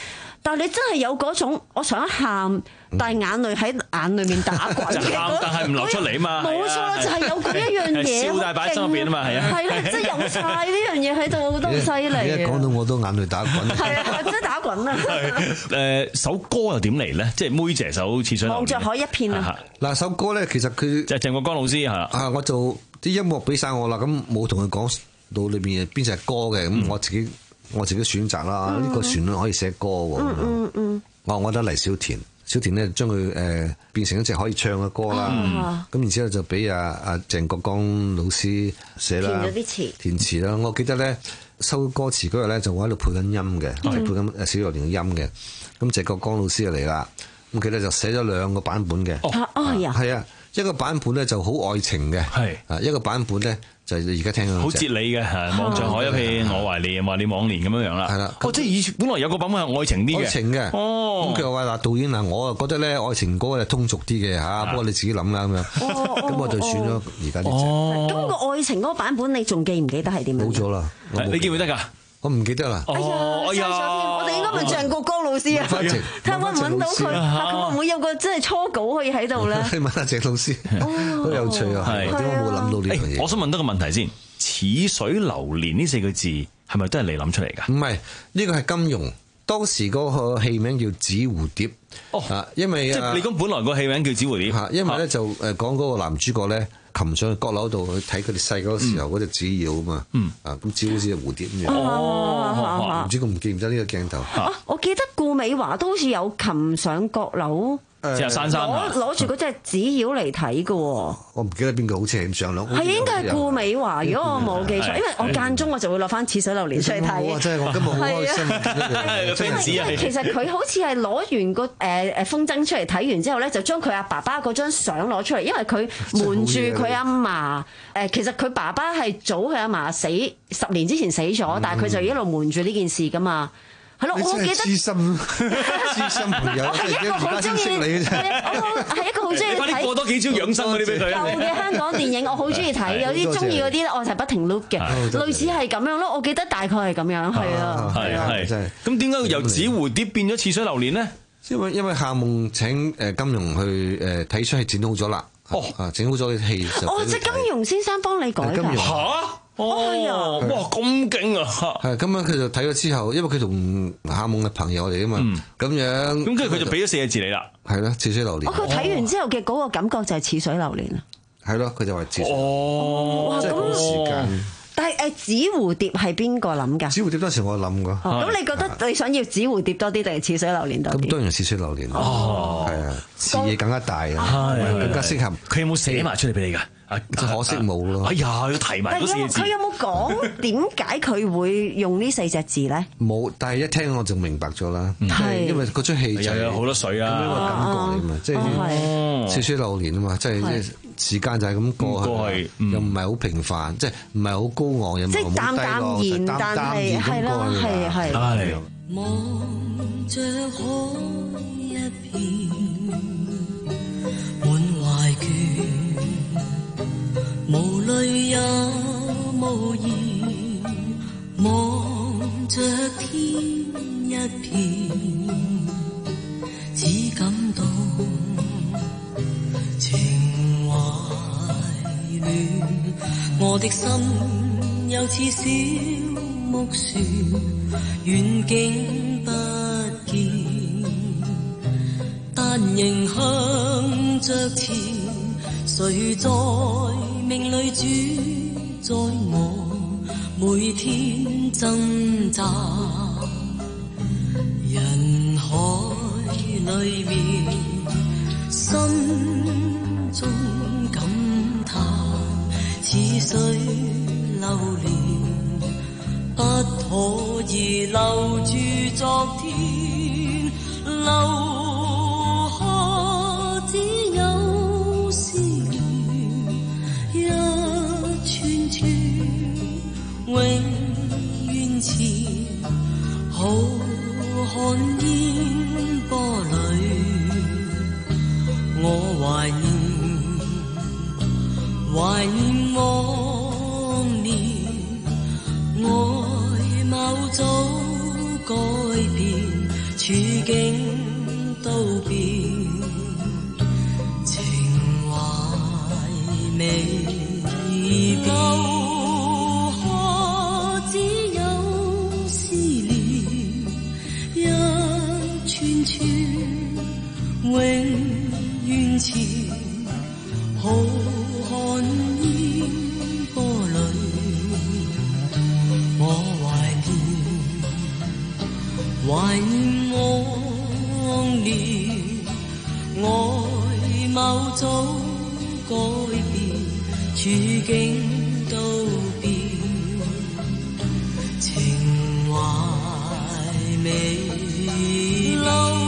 但係你真係有嗰種我想喊，但係眼淚喺眼裏面打滾嘅， 喊但係唔流出嚟嘛。 冇錯啦，就係有嗰一樣嘢， 笑大擺心入邊啊嘛，係啊。 係啦，即係有晒呢樣嘢喺度，都好犀利。 一講到我都眼淚打滾。 係啊，真係打滾啊！ 誒首歌又點嚟咧？即係妹姐首《似水流年》。 望着海一片啊！ 嗱首歌咧，其實佢就係鄭國江老師係啊，我做啲音樂俾晒我啦，咁冇同佢講到裏邊邊隻歌嘅，咁我自己我自己選擇啦。呢個旋律可以寫歌喎。 嗯嗯嗯。 我我覺得黎小田，小田咧將佢誒變成一隻可以唱嘅歌啦。咁然之後就俾阿阿鄭國江老師寫啦， 填咗啲詞， 填詞啦。我記得咧收歌詞嗰日咧就我喺度配緊音嘅，即係配緊誒小流年嘅音嘅。咁鄭國江老師就嚟啦，咁佢咧就寫咗兩個版本嘅。 哦哦係啊，一個版本咧就好愛情嘅，係啊一個版本咧。就係而家聽好哲理嘅，望着海一片，我懷念，話你往年咁樣樣啦。係啦，哦，即係以前本來有個版本係愛情啲嘅， 愛情嘅。哦，咁佢話嗱，導演嗱，我啊覺得咧愛情歌係通俗啲嘅嚇，不過你自己諗啦咁樣。咁我就選咗而家呢隻。 咁個愛情嗰個版本，你仲記唔記得係點樣？ 冇咗啦， 你記唔記得㗎？ 我唔記得啦。 哎呀，哎呀，我哋應該問鄭國江老師啊，睇下揾唔揾到佢，佢會唔會有個真係初稿可以喺度咧？ 你問下鄭老師，好有趣啊！係點解我冇諗到呢樣嘢？ 我想問多個問題先，似水流年呢四個字係咪都係你諗出嚟㗎？ 唔係，呢個係金庸當時嗰個戲名叫《紙蝴蝶》。哦，因為即係你講本來個戲名叫《紙蝴蝶》， 因為咧就誒講嗰個男主角咧。擒上去閣樓度去睇佢哋細嗰個時候嗰隻紙鷂啊嘛，啊咁紙好似隻蝴蝶咁樣，唔知佢唔記唔得呢個鏡頭。 啊，我記得顧美華都好似有擒上閣樓， 即係珊珊攞攞住嗰隻紙鷂嚟睇嘅喎。 我唔記得邊個，好似係上兩。 係應該係顧美華，如果我冇記錯，因為我間中我就會攞翻《似水流年》出嚟睇。 真係我今日好開心。 因為其實佢好似係攞完個誒誒風箏出嚟睇完之後咧，就將佢阿爸爸嗰張相攞出嚟，因為佢瞞住佢阿嫲。誒，其實佢爸爸係早佢阿嫲死十年之前死咗，但係佢就一路瞞住呢件事噶嘛。係咯，我記得知心知心朋友， 我係一個好中意你，我係一個好中意睇。 快啲過多幾招養生嗰啲俾佢。 舊嘅香港電影我好中意睇，有啲中意嗰啲咧，我就不停 loop 嘅，類似係咁樣咯。我記得大概係咁樣，係啊， 係係真係。咁點解由紙蝴蝶變咗似水流年呢？ 因為因為夏夢請誒金庸去誒睇出係剪好咗啦。哦，啊整好咗嘅戲就。 哦，即係金庸先生幫你改㗎。 嚇！哦，哇，咁勁啊！ 係咁樣，佢就睇咗之後，因為佢同夏夢嘅朋友嚟啊嘛，咁樣， 咁跟住佢就俾咗四個字你啦， 係咯，似水流年。 哦，佢睇完之後嘅嗰個感覺就係似水流年啊。 係咯，佢就話似水。 哦， 即係嗰個時間。 但係誒，紙蝴蝶係邊個諗㗎？ 紙蝴蝶當時我諗㗎。 咁你覺得你想要紙蝴蝶多啲定係似水流年多啲？ 咁當然似水流年。哦，係啊，視野更加大啊，更加適合。 佢有冇寫埋出嚟俾你㗎？ 可惜冇咯。 哎呀，要提埋嗰四個字。 佢有冇講點解佢會用呢四隻字咧？ 冇，但係一聽我就明白咗啦。係因為嗰出戲就有好多水啊， 咁樣個感覺嚟嘛，即係似水流年啊嘛，即係即係時間就係咁過去，又唔係好平凡，即係唔係好高昂，又唔係好低落， 即係淡淡然，但係係啦，係係。係。 望着海一片，滿懷倦。無淚也無言，望着天一片，只感到情懷亂。我的心又似小木船，遠景不見，但仍向着前。誰在命裏主宰我，每天掙扎，人海裏面，心中感嘆，似水流年，不可以留住昨天，留下只有思念，一串串永遠前，浩瀚煙波裏，我懷念，懷念往年，外貌早改變， 境都變，情懷未變。留下只有思念，一串串永遠纏，浩瀚煙波裏，我懷念，懷念往年，愛貌早改變，處境都變，情懷未留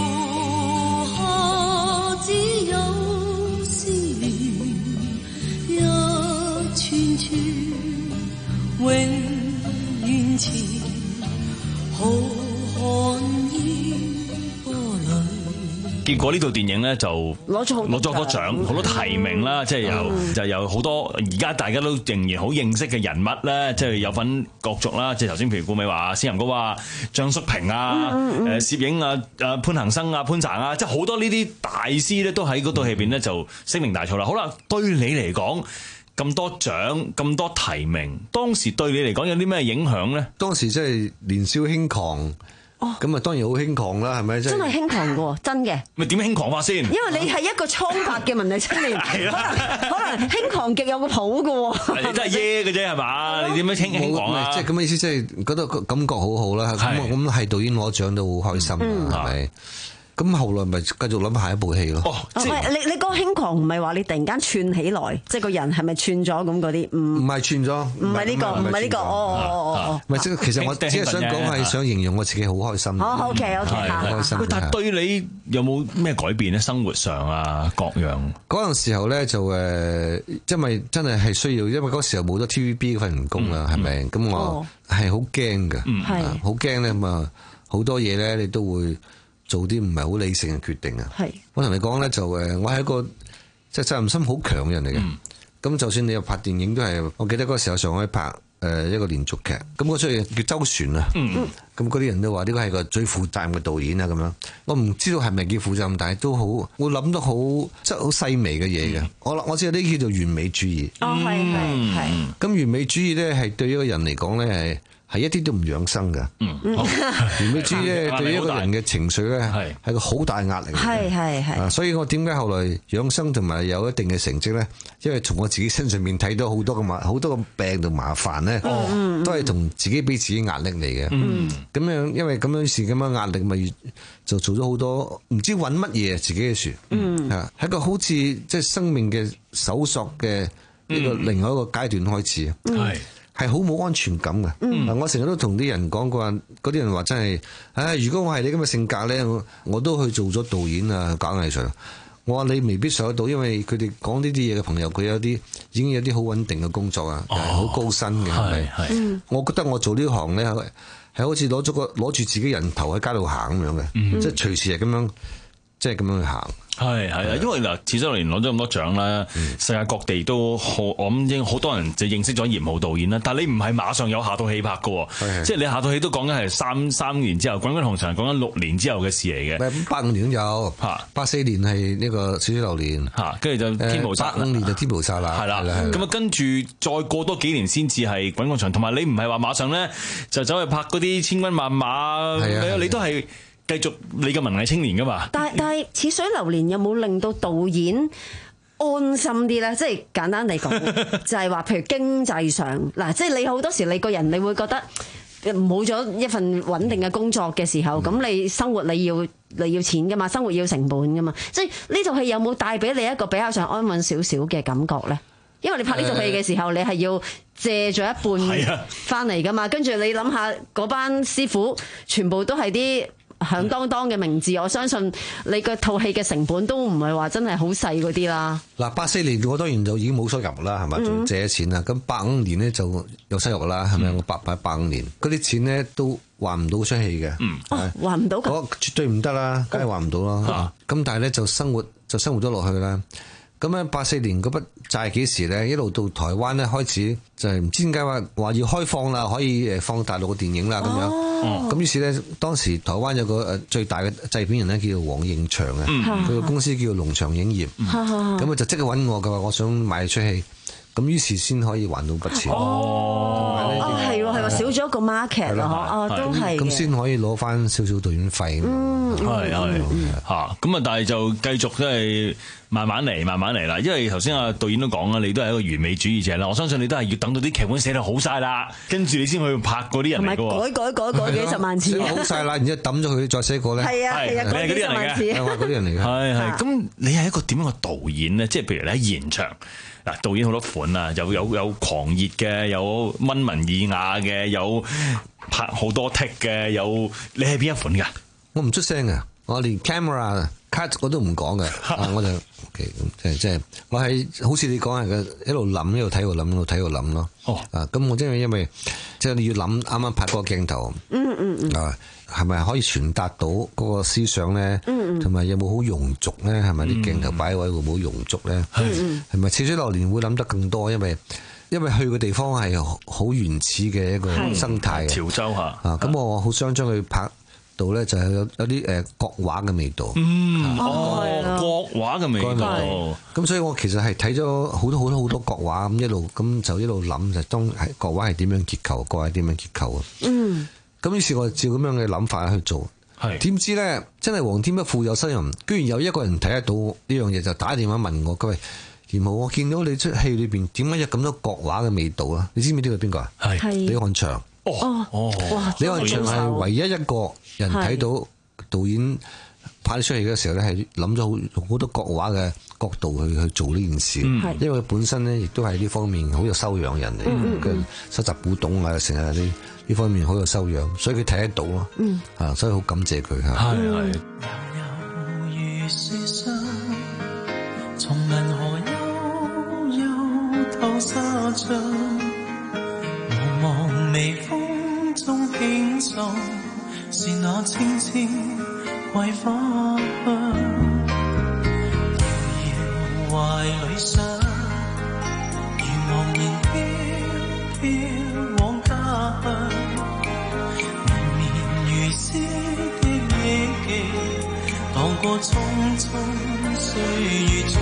下只有思念，一串串永遠纏，浩瀚煙波裏。 結果呢套電影咧就攞咗攞咗好多獎，好多提名啦，即係有就有好多而家大家都仍然好認識嘅人物咧，即係有份角逐啦，即係頭先譬如顧美華、施仁高啊、張叔平啊、誒攝影啊、誒潘恒生啊、潘殘啊，即係好多呢啲大師咧都喺嗰套戲邊咧就聲名大噪啦。好啦，對你嚟講咁多獎咁多提名，當時對你嚟講有啲咩影響咧？ 當時真係年少輕狂。咁啊，當然好輕狂啦，係咪？ 真係輕狂嘅喎，真嘅。 咪點輕狂法先？ 因為你係一個蒼白嘅文藝青年，可能可能輕狂極有個譜嘅喎。 你真係耶嘅啫，係嘛？你點樣輕輕狂啊？ 即係咁嘅意思，即係覺得感覺好好啦。咁咁係導演攞獎都好開心啊，係咪？咁後來咪繼續諗下一部戲咯。 哦，即係你你嗰個輕狂唔係話你突然間串起來，即係個人係咪串咗咁嗰啲？唔唔係串咗， 唔係呢個，唔係呢個。哦哦哦唔係即係其實我只係想講係想形容我自己好開心。 好 OK OK 好開心。 但係對你有冇咩改變咧？生活上啊，各樣嗰陣時候咧就誒，因為真係係需要，因為嗰時候冇咗 T V B 嗰份工啦，係咪？咁我係好驚㗎，好驚咧咁啊！好多嘢咧你都會做啲唔係好理性嘅決定啊！係我同你講咧，就誒，我係一個即係責任心好強嘅人嚟嘅。咁、嗯、就算你有拍電影都係，我記得嗰個時候上海拍誒一個連續劇，咁嗰出嘢叫周旋啊。咁嗰啲人都話呢個係個最負責任嘅導演啊，咁樣。我唔知道係咪叫負責任，但係都好，我諗得好即係好細微嘅嘢嘅。嗯、我我知道呢啲叫做完美主義。 哦，係係係。 咁完美主義咧，係對一個人嚟講咧係。係一啲都唔養生㗎，嗯，完美主義咧對於一個人嘅情緒咧係係個好大壓力， 係係係， 所以我點解後來養生同埋有一定嘅成績咧？因為從我自己身上面睇到好多嘅麻好多嘅病同麻煩咧，哦、都係同自己俾自己壓力嚟嘅，嗯，咁樣因為咁樣事咁樣壓力，咪就做咗好多唔知揾乜嘢自己嘅事，嗯，係喺個好似即係生命嘅搜索嘅呢個另外一個階段開始，係、嗯。係好冇安全感嘅。嗱、嗯，我成日都同啲人講過，嗰啲人話真係，唉，如果我係你咁嘅性格咧，我我都去做咗導演啊，搞藝術。我話你未必上得到，因為佢哋講呢啲嘢嘅朋友，佢有啲已經有啲好穩定嘅工作啊，係好、哦、高薪嘅，係咪？係。嗯、我覺得我做呢行咧，係好似攞咗個攞住自己人頭喺街度行咁樣嘅，嗯、即係隨時係咁樣，即係咁樣去行。係係啊，因為嗱，似水流年攞咗咁多獎啦，嗯、世界各地都好，我諗應好多人就認識咗嚴浩導演啦。但係你唔係馬上有下套戲拍㗎，即係你下套戲都講緊係三三年之後，滾滾紅塵講緊六年之後嘅事嚟嘅。咁八五年都有，八四年係呢個似水流年，跟住就天無殺，八五年就天無殺啦，係啦。咁啊，跟住再過多幾年先至係滾滾紅塵，同埋你唔係話馬上咧就走去拍嗰啲千軍萬馬，你你都係。繼續你嘅文藝青年噶嘛？但係但係似水流年有冇令到導演安心啲咧？即係簡單嚟講，就係話譬如經濟上嗱，即係你好多時你個人你會覺得冇咗一份穩定嘅工作嘅時候，咁、嗯、你生活你要你要錢噶嘛，生活要成本噶嘛，即係呢套戲有冇帶俾你一個比較上安穩少少嘅感覺咧？因為你拍呢套戲嘅時候，你係要借咗一半翻嚟噶嘛，跟住你諗下嗰班師傅全部都係啲響當當嘅名字，我相信你個套戲嘅成本都唔係話真係好細嗰啲啦。嗱，八四年我當然就已經冇收入啦，係咪？仲借錢啦。咁八五年咧就有收入啦，係咪？我八八八五年嗰啲錢咧都還唔到出戲嘅。嗯，哦，還唔到㗎？我絕對唔得啦，梗係還唔到啦。咁但係咧就生活就生活咗落去啦。咁咧八四年嗰筆債幾時咧？一路到台灣咧開始就係唔知點解話話要開放啦，可以誒放大陸嘅電影啦咁樣。 哦，咁於是咧，當時台灣有個誒最大嘅製片人咧，叫做黃應祥啊，佢個公司叫做龍祥影業，咁佢就即刻揾我，佢話我想買出戲。咁於是先可以還到筆錢。 哦，哦係喎，係喎，少咗一個 market 啊，哦，都係咁先可以攞翻少少導演費。 嗯， 係係嚇，咁啊，但係就繼續即係慢慢嚟，慢慢嚟啦。因為頭先阿導演都講啦，你都係一個完美主義者啦。我相信你都係要等到啲劇本寫到好晒啦，跟住你先去拍嗰啲人嚟㗎喎。 改改改改幾十萬次。 好晒啦，然之後抌咗佢，再寫過咧。 係啊係啊， 你係嗰啲人嚟嘅，係嗰啲人嚟嘅。 係係，咁你係一個點樣嘅導演咧？即係譬如你喺現場。嗱，導演好多款啊，有有有狂熱嘅，有溫文爾雅嘅，有拍好多 take 嘅，有你係邊一款㗎？ 我唔出聲嘅，我連 camera cut 我都唔講嘅，我就 OK， 即係即係我係好似你講係嘅，一路諗一路睇，一路諗一路睇，一路諗咯。哦，啊，咁我真係因為即係你要諗啱啱拍嗰個鏡頭，嗯嗯嗯，啊，係咪可以傳達到嗰個思想咧？嗯嗯，同埋有冇好庸俗咧？係咪啲鏡頭擺位會唔會好庸俗咧？嗯嗯，係咪似水流年會諗得更多？因為因為去嘅地方係好原始嘅一個生態， 潮州嚇啊，咁我好想將佢拍到咧，就係有有啲誒國畫嘅味道。 嗯，哦，國畫嘅味道。 咁所以我其實係睇咗好多好多好多國畫，咁一路咁就一路諗就當係國畫係點樣結構，國畫係點樣結構啊？嗯。咁於是我照咁樣嘅諗法去做，係點知咧真係皇天不負有心人，居然有一個人睇得到呢樣嘢，就打電話問我，佢話田浩，我見到你出戲裏邊點解有咁多國畫嘅味道啊？你知唔知呢個係邊個啊？係李翰祥。哦哦，李翰祥係唯一一個人睇到導演拍呢出戲嘅時候咧，係諗咗好好多國畫嘅角度去去做呢件事。嗯、因為佢本身咧亦都係呢方面好有修養人嚟嘅，嗯、收集古董啊，成日啲呢方面好有修養，所以佢睇得到咯。嗯，啊，所以好感謝佢嚇。係係。 微風中輕奏，是那清清桂花香。遙遙懷裏想，如茫然飄飄往家鄉。綿綿如絲的憶記，蕩過匆匆歲月長。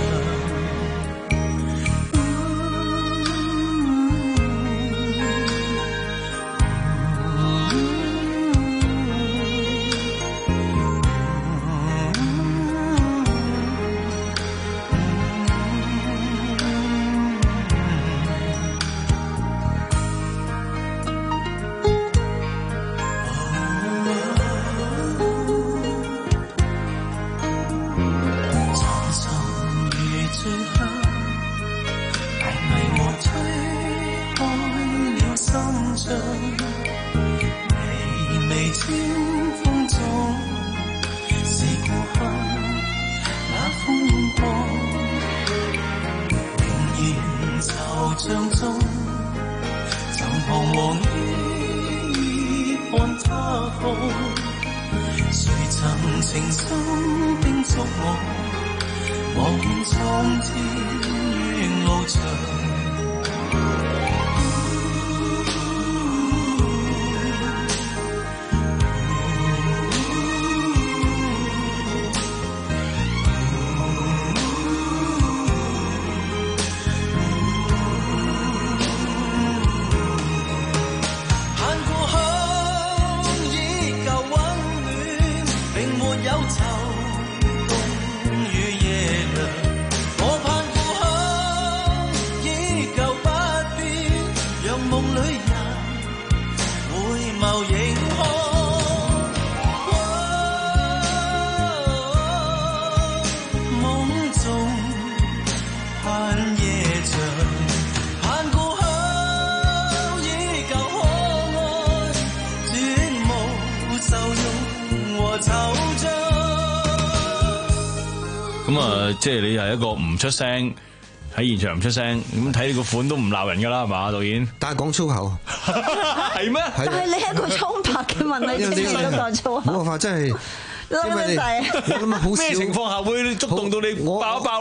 咁啊，即係你係一個唔出聲喺現場唔出聲，咁睇你個款都唔鬧人噶啦，係嘛，導演？ 但係講粗口係咩？ 但係你係一個蒼白嘅問你，千祈都講粗口。 冇辦法，真係。 因為你咩情況下會觸動到你爆一爆咧？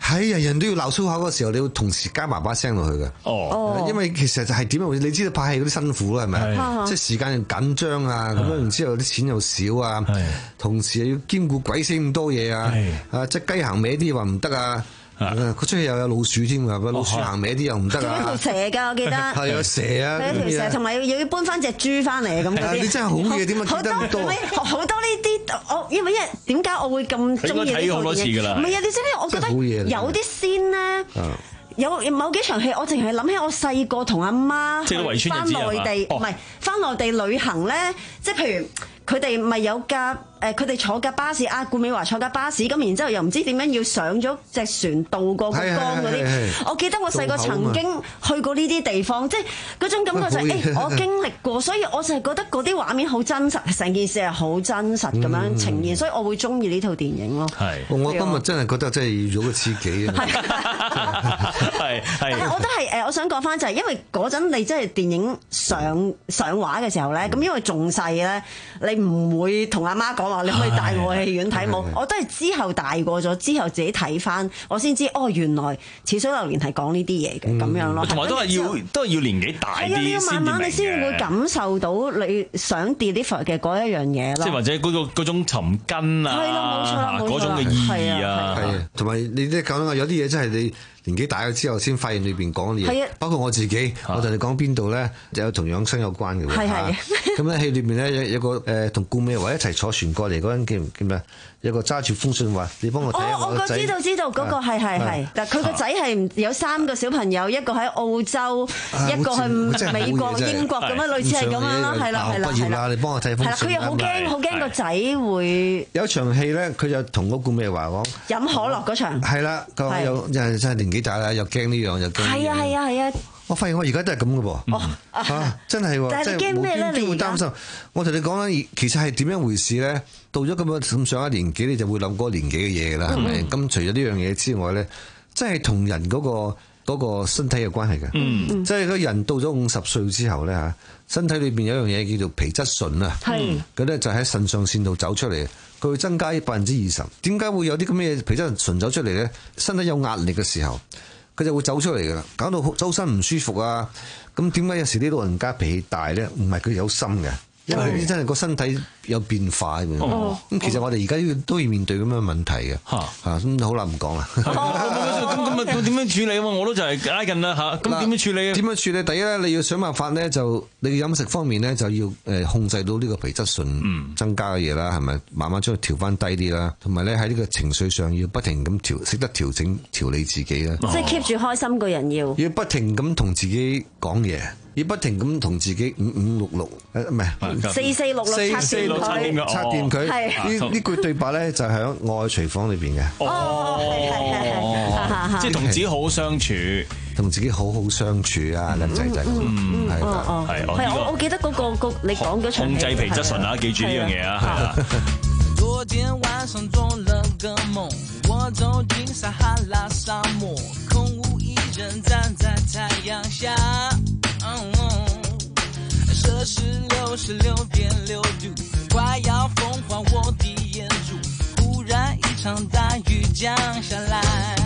係人人都要鬧粗口嗰時候，你要同時加埋把聲落去嘅。 哦， 因為其實就係點樣？你知道拍戲嗰啲辛苦啦，係咪？即係時間又緊張啊，咁樣然之後啲錢又少啊，同時又要兼顧鬼死咁多嘢啊，啊即係雞行歪啲話唔得啊！嗰出戲又有老鼠添㗎，老鼠行歪啲又唔得啊！ 仲有條蛇㗎，我記得。係有蛇啊！ 係條蛇，同埋又要搬翻隻豬翻嚟咁嗰啲。 你真係好嘢，點解記得咁多？ 好多呢啲，我因為因為點解我會咁中意呢套嘢？ 睇好多次㗎啦。 唔係啊，你知唔知？我覺得有啲先咧。有某幾場戲，我淨係諗起我細個同阿媽翻內地，唔係翻內地旅行咧，即係譬如佢哋咪有架誒，佢哋坐架巴士，阿顧美華坐架巴士，咁然之後又唔知點樣要上咗隻船渡過個江嗰啲。我記得我細個曾經去過呢啲地方，即係嗰種感覺就係誒，我經歷過，所以我就係覺得嗰啲畫面好真實，成件事係好真實咁樣呈現，所以我會中意呢套電影咯。 係，我今日真係覺得真係要咗個知己啊！ 係係， 但係我都係誒，我想講翻就係，因為嗰陣你真係電影上上畫嘅時候咧，咁因為仲細咧，你唔會同阿媽講話，你可以帶我去戲院睇冇？我都係之後大個咗之後自己睇翻，我先知哦，原來《似水流年》係講呢啲嘢嘅咁樣咯。 同埋都係要都係要年紀大啲先至明嘅。係啊，你要慢慢你先會感受到你想 deliver 嘅嗰一樣嘢咯。即係或者嗰個嗰種尋根啊， 係咯，冇錯啦， 嗰種嘅意義啊， 係啊，同埋你即係講緊有啲嘢真係你。年紀大咗之後，先發現裏邊講嘅嘢，包括我自己，我同你講邊度咧，就有同養生有關嘅喎。係係。咁咧戲裏邊咧有有個誒同顧美華一齊坐船過嚟嗰陣叫唔叫咩？有個揸住封信話：你幫我睇下我個仔。哦，我知道知道嗰個係係係。但佢個仔係有三個小朋友，一個喺澳洲，一個去美國、英國咁樣，類似係咁樣咯，係啦係啦係啦。你幫我睇封信。 係啦，佢又好驚好驚個仔會。 有一場戲咧，佢就同嗰顧美華講飲可樂嗰場。係啦，佢話有真係年紀大啦，又驚呢樣又驚。 係啊係啊係啊！ 我發現我而家都係咁嘅噃。哦啊，真係喎！ 但係你驚咩咧？你會擔心。我同你講啦，其實係點樣回事咧？到咗咁樣咁上一年紀，你就會諗嗰個年紀嘅嘢啦，係咪？咁除咗呢樣嘢之外咧，真係同人嗰個嗰個身體有關係嘅。嗯，即係個人到咗五十歲之後咧嚇，身體裏邊有一樣嘢叫做皮質醇啊。係。咁咧就喺腎上腺度走出嚟，佢會增加百分之二十。點解會有啲咁嘅皮質醇走出嚟咧？身體有壓力嘅時候，佢就會走出嚟噶啦，搞到周身唔舒服啊！咁點解有時啲老人家脾氣大咧？唔係佢有心嘅，因為真係個身體有變化嘅。咁、哦、其實我哋而家都都要面對咁嘅問題嘅。嚇嚇咁好啦，唔講啦。咁咁咁點樣處理啊？我都就係挨近啦嚇。咁點樣處理？ 點樣處理？第一咧，你要想辦法咧，就你嘅飲食方面咧，就要誒控制到呢個皮質醇增加嘅嘢啦，係咪？慢慢將佢調翻低啲啦。同埋咧喺呢個情緒上要不停咁調，識得調整調理自己啦。 即係 keep 住開心個人要。 要不停咁同自己講嘢。要不停咁同自己五五六六誒唔係四四六六拆掂佢， 拆掂佢。呢呢句對白咧就喺愛廚房裏邊嘅。 哦，係係係係， 即係同自己好好相處， 同自己好好相處啊！靚仔仔， 嗯係係係我我記得嗰個個你講嗰場控制皮質醇啊，記住呢樣嘢啊，係啦。 昨天晚上做了個夢，我走進撒哈拉沙漠，空無一人站在太陽下。攝氏六十六點六度，快要風化我的眼珠。忽然一場大雨降下來，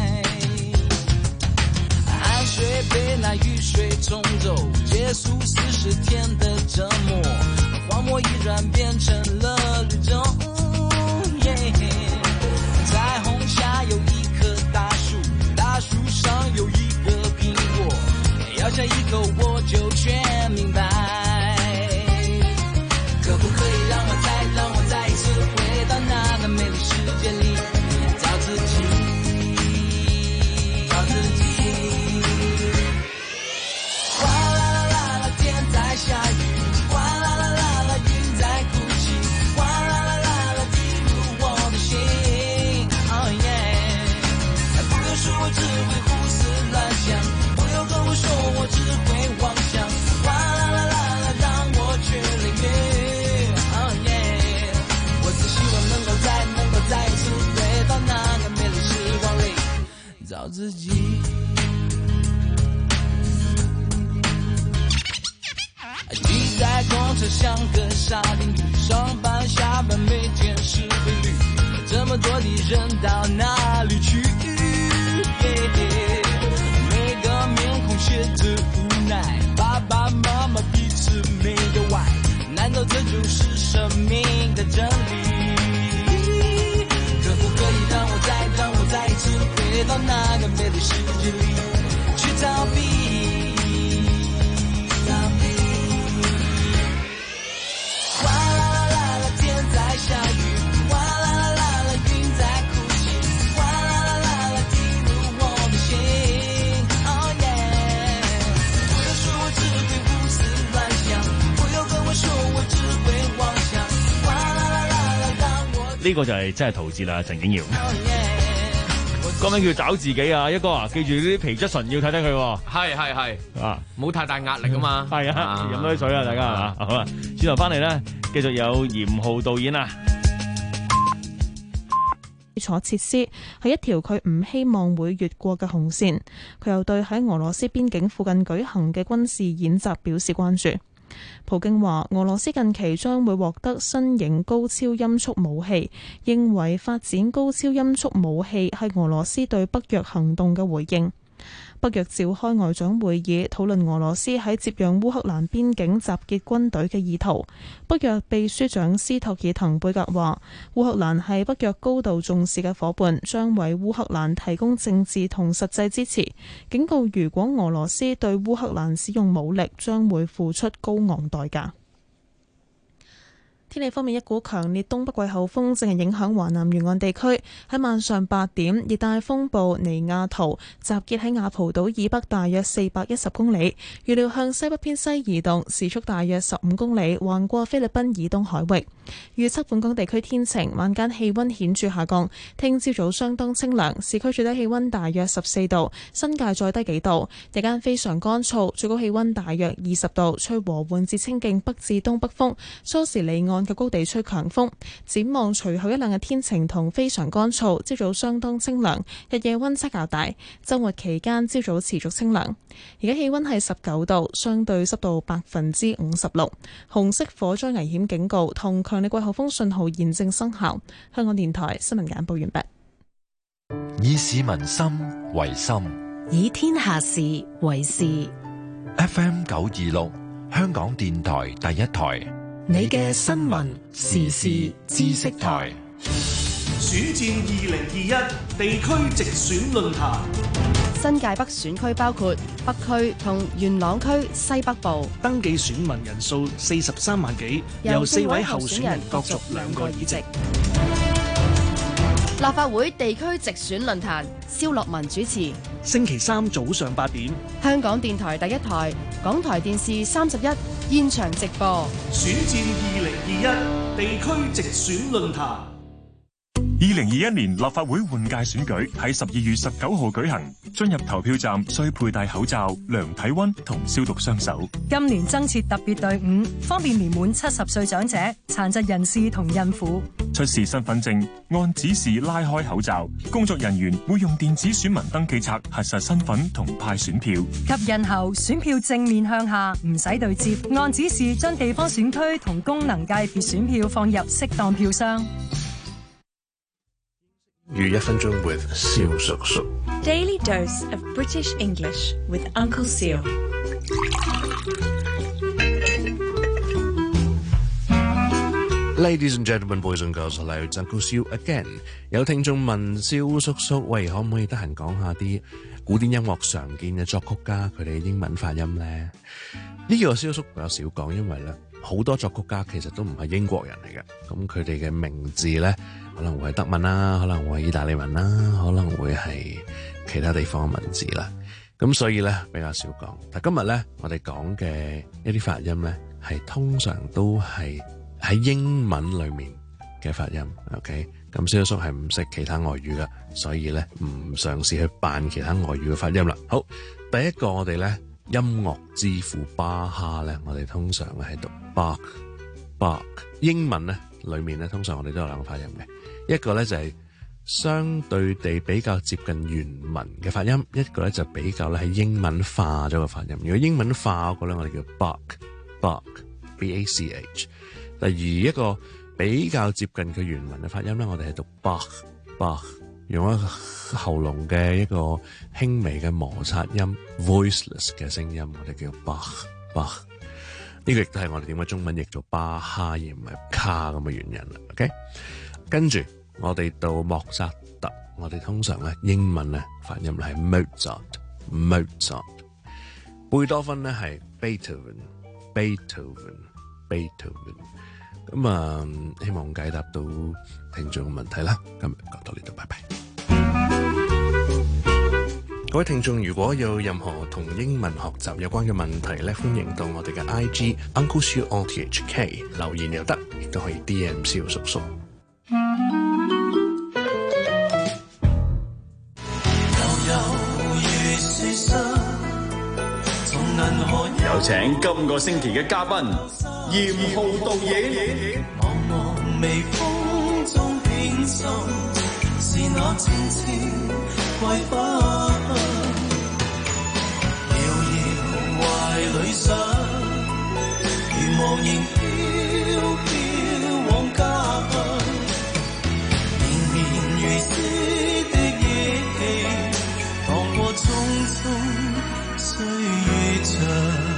汗水被那雨水沖走，結束四十天的折磨。荒漠一轉變成了綠洲，彩虹下有一棵大樹，大樹上有一個蘋果，咬下一口我就全明白。可不可以讓我再讓我再一次回到那個美麗世界裡，找自己，找自己。嘩啦啦啦啦，天在下雨，嘩啦啦啦啦，雲在哭泣，嘩啦啦啦啦，滴入我的心。Oh yeah， 不用說，我只會胡思亂想，不用跟我說，我只會妄想。嘩啦啦啦啦，讓我去領略。再一次回到那個美麗時光裡，找自己。擠在公車像個沙丁魚，上班下班每天是規律，這麼多的人到哪裡去？ 每个面孔写着无奈，爸爸妈妈彼此没有爱，难道这就是生命的真理？可不可以让我再让我再一次回到那个美丽世界里去逃避？逃避。哗啦啦啦啦，天在下雨，哗啦啦啦啦，云在哭泣，哗啦啦啦啦，进入我的心。Oh yeah， 不要说我只会胡思乱想，不要跟我說我只會妄想，哗啦啦啦啦，讓我。 呢個就係真係陶喆啦，陳景瑤。歌名叫找自己啊，一哥啊，記住呢啲皮質醇要睇睇佢。 係係係啊，冇太大壓力啊嘛。 係啊，飲多啲水啊，大家係嘛。好啦，轉頭翻嚟咧，繼續有嚴浩導演啊。 基礎設施係一條佢唔希望會越過嘅紅線。佢又對喺俄羅斯邊境附近舉行嘅軍事演習表示關注。普京話俄羅斯近期將會獲得新型高超音速武器，認為發展高超音速武器係俄羅斯對北約行動嘅回應。北約召開外長會議，討論俄羅斯喺接壤烏克蘭邊境集結軍隊嘅意圖。北約秘書長斯托爾滕貝格話，烏克蘭係北約高度重視嘅夥伴，將為烏克蘭提供政治同實際支持。警告，如果俄羅斯對烏克蘭使用武力，將會付出高昂代價。天氣方面，一股強烈東北季候風正係影響華南沿岸地區。喺晚上八點，熱帶風暴尼亞圖集結喺亞蒲島以北大約四百一十公里，預料向西北偏西移動，時速大約十五公里，橫過菲律賓以東海域。預測本港地區天晴，晚間氣溫顯著下降。聽朝早相當清涼，市區最低氣溫大約十四度，新界再低幾度。日間非常乾燥，最高氣溫大約二十度，吹和緩至清勁北至東北風，初時離岸嘅高地吹強風。展望隨後一兩日天晴同非常乾燥，朝早相當清涼，日夜溫差較大。週末期間朝早持續清涼。而家氣溫係十九度，相對濕度百分之五十六。紅色火災危險警告同強烈季候風信號現正生效。香港電台新聞簡報完畢。 以市民心為心， 以天下事為事。 F M 九二六，香港電台第一台。 你嘅新聞時事知識台。 選戰二零二一地區直選論壇。 新界北選區包括北區同元朗區西北部， 登記選民人數四十三萬幾，由四位候選人角逐兩個議席。 立法會地區直選論壇，蕭樂文主持。 星期三早上八點， 香港電台第一台、港台電視三十一現場直播。 選戰二零二一地區直選論壇。 二零二一年立法會換屆選舉喺十二月十九號舉行，進入投票站需佩戴口罩、量體溫同消毒雙手。 今年增設特別隊伍，方便年滿七十歲長者、殘疾人士同孕婦。 出示身份證，按指示拉開口罩，工作人員會用電子選民登記冊核實身份同派選票。 及印後，選票正面向下，唔使對接，按指示將地方選區同功能界別選票放入適當票箱。 語一分鐘 with 蕭叔叔。 Daily dose of British English with Uncle Seal。 Ladies and gentlemen, boys and girls, hello, it's Uncle Seal again。 有聽眾問蕭叔叔，喂，可唔可以得閒講下啲古典音樂常見嘅作曲家佢哋英文發音咧？呢個蕭叔比較少講，因為咧好多作曲家其實都唔係英國人嚟嘅，咁佢哋嘅名字咧可能會係德文啦，可能會係意大利文啦，可能會係其他地方嘅文字啦，咁所以咧比較少講。但今日咧我哋講嘅一啲發音咧係通常都係喺英文裏面嘅發音 ，OK？ 咁蕭叔係唔識其他外語噶，所以咧唔嘗試去扮其他外語嘅發音啦。好，第一個我哋咧音樂之父巴哈咧，我哋通常係讀 Bach，Bach。英文咧裏面咧通常我哋都有兩個發音嘅，一個咧就係相對地比較接近原文嘅發音，一個咧就比較咧係英文化咗個發音。如果英文化嗰個咧，我哋叫 Bach，Bach，B A C H。例如一個比較接近佢原文嘅發音咧，我哋係讀 Bach，Bach， 用一個喉嚨嘅一個輕微嘅摩擦音 voiceless 嘅聲音，我哋叫 Bach Bach。呢個亦都係我哋點解中文譯做巴哈而唔係卡咁嘅原因啦。OK， 跟住我哋到莫扎特，我哋通常咧英文咧發音係 Mozart Mozart， 貝多芬咧係 Beethoven Beethoven Beethoven。咁啊，希望解答到聽眾嘅問題啦。今日講到呢度，拜拜。各位聽眾，如果有任何同英文學習有關嘅問題咧，歡迎到我哋嘅 I G Uncle Siu O T H K 留言又得，亦都可以 D M 蕭叔叔。 有請今個星期嘅嘉賓嚴浩導演。 茫茫微風中輕滲，是那清清桂花。遙遙懷裏想，如茫然飄飄往家鄉。綿綿如絲的憶記，蕩過匆匆歲月長。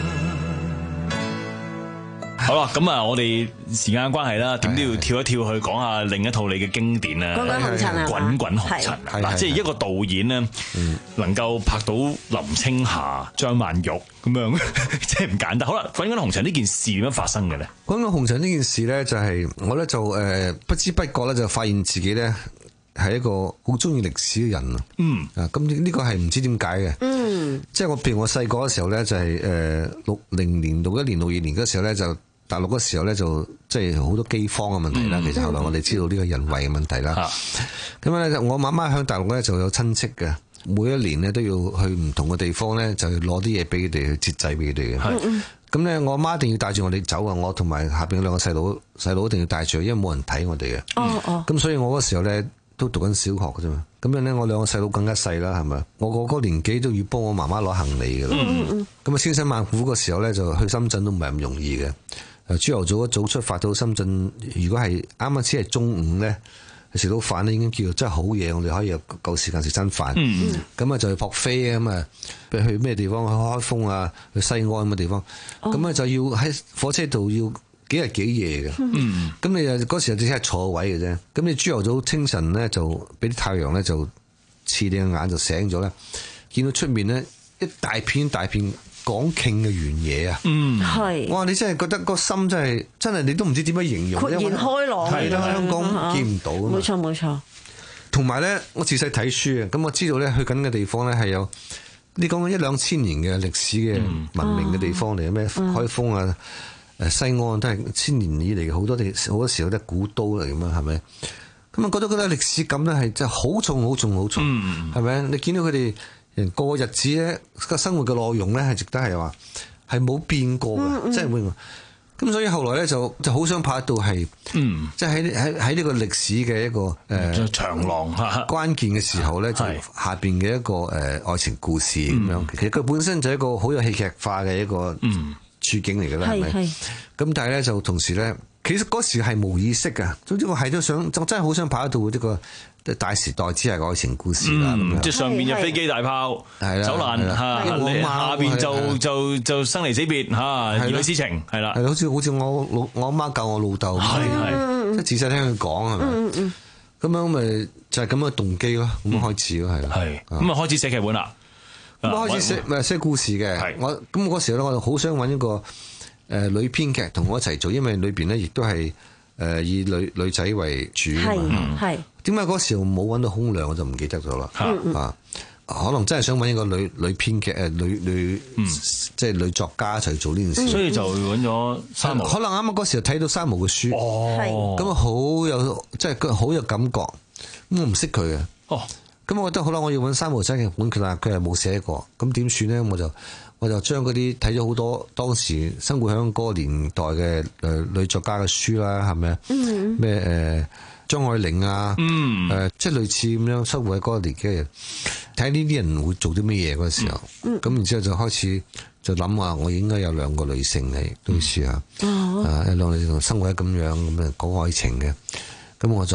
好啦，咁啊，我哋時間關係啦，點都要跳一跳去講下另一套你嘅經典啊， 滾滾紅塵啊， 滾滾紅塵嗱，即係一個導演咧，能夠拍到林青霞、張曼玉咁樣，即係唔簡單。好啦，滾滾紅塵呢件事點樣發生嘅咧？ 滾滾紅塵呢件事咧，就係我咧就誒不知不覺咧就發現自己咧係一個好中意歷史嘅人啊。嗯啊，咁呢個係唔知點解嘅。嗯，即係我譬如我細個嘅時候咧，就係誒六零年、六一年、六二年嗰時候咧就。大陸嗰時候咧就即係好多饑荒嘅問題啦，嗯、其實後來我哋知道呢個人為嘅問題啦。咁咧、嗯、我媽媽喺大陸咧就有親戚嘅，每一年咧都要去唔同嘅地方咧，就攞啲嘢俾佢哋去節制俾佢哋嘅。咁咧、嗯、我媽一定要帶住我哋走啊，我同埋下邊兩個細佬，細佬一定要帶住，因為冇人睇我哋嘅。哦哦。咁所以我嗰時候咧都讀緊小學嘅啫嘛。咁樣咧我兩個細佬更加細啦，係咪？我個嗰個年紀都要幫我媽媽攞行李嘅啦。嗯嗯。咁啊千辛萬苦嘅時候咧就去深圳都唔係咁容易嘅。朝頭早一早出發到深圳，如果係啱啱先係中午咧，食到飯咧已經叫做真係好嘢，我哋可以有夠時間食餐飯。咁啊、嗯、就去撲飛啊咁啊，譬如去咩地方去開封啊，去西安咁嘅地方。咁啊、哦、就要喺火車度要幾日幾夜嘅。咁、嗯、你啊嗰時候只係坐位嘅啫。咁你朝頭早清晨咧就俾啲太陽咧就刺你嘅眼就醒咗咧，見到出面咧一大片大片。廣袤嘅原野啊，嗯，係，哇！你真係覺得個心真係真係，你都唔知點樣形容， 豁然開朗， 係啦，香港見唔到啊嘛， 冇錯冇錯。 同埋咧，我自細睇書啊，咁我知道咧，去緊嘅地方咧係有你講緊一兩千年嘅歷史嘅文明嘅地方嚟嘅咩？開封啊，誒西安都係千年以嚟嘅好多地，好多時候都係古都嚟咁啊，係咪？咁啊，覺得覺得歷史感咧係真係好重好重好重，係咪？你見到佢哋。人過日子咧，個生活嘅內容咧係值得係話係冇變過嘅，即係會咁。所以後來咧就就好想拍到係，嗯，即係喺喺喺呢個歷史嘅一個誒、呃、長廊關鍵嘅時候咧，就下邊嘅一個誒、呃、愛情故事咁樣。嗯、其實佢本身就係一個好有戲劇化嘅一個處境嚟嘅啦，係咪？咁但係咧就同時咧，其實嗰時係冇意識㗎。總之我係都想，就真係好想拍到呢個。大時代之係愛情故事啦，咁樣即係上邊有飛機大炮，走難嚇，下邊就就就生離死別嚇，兒女私情係啦， 係好似好似我老我阿媽教我老豆，係係即係自細聽佢講係咪？咁樣咪就係咁嘅動機咯，咁開始咯係啦， 係咁啊開始寫劇本啦， 咁開始寫咪寫故事嘅，我咁嗰時咧我就好想揾一個誒女編劇同我一齊做，因為裏邊咧亦都係。誒以女女仔為主啊嘛，係點解嗰時候冇揾到空娘我就唔記得咗啦，嗯、啊可能真係想揾一個女女編劇誒女女、嗯、即係女作家一齊做呢件事， 所以就揾咗三毛。 可能啱啱嗰時候睇到三毛嘅書，哦，咁啊好有即係佢好有感覺，咁我唔識佢嘅，哦，咁我覺得好啦，我要揾三毛寫劇本，佢話佢係冇寫過，咁點算咧？我就我就將嗰啲睇咗好多當時生活喺嗰個年代嘅誒女作家嘅書啦，係咪啊？咩誒張愛玲啊，誒、嗯呃、即係類似咁樣生活喺嗰個年紀嘅人，睇呢啲人會做啲咩嘢嗰時候，咁、嗯嗯、然之後就開始就諗話，我應該有兩個女性嚟都試下，啊兩個女性生活喺咁樣咁樣講愛情嘅，咁我就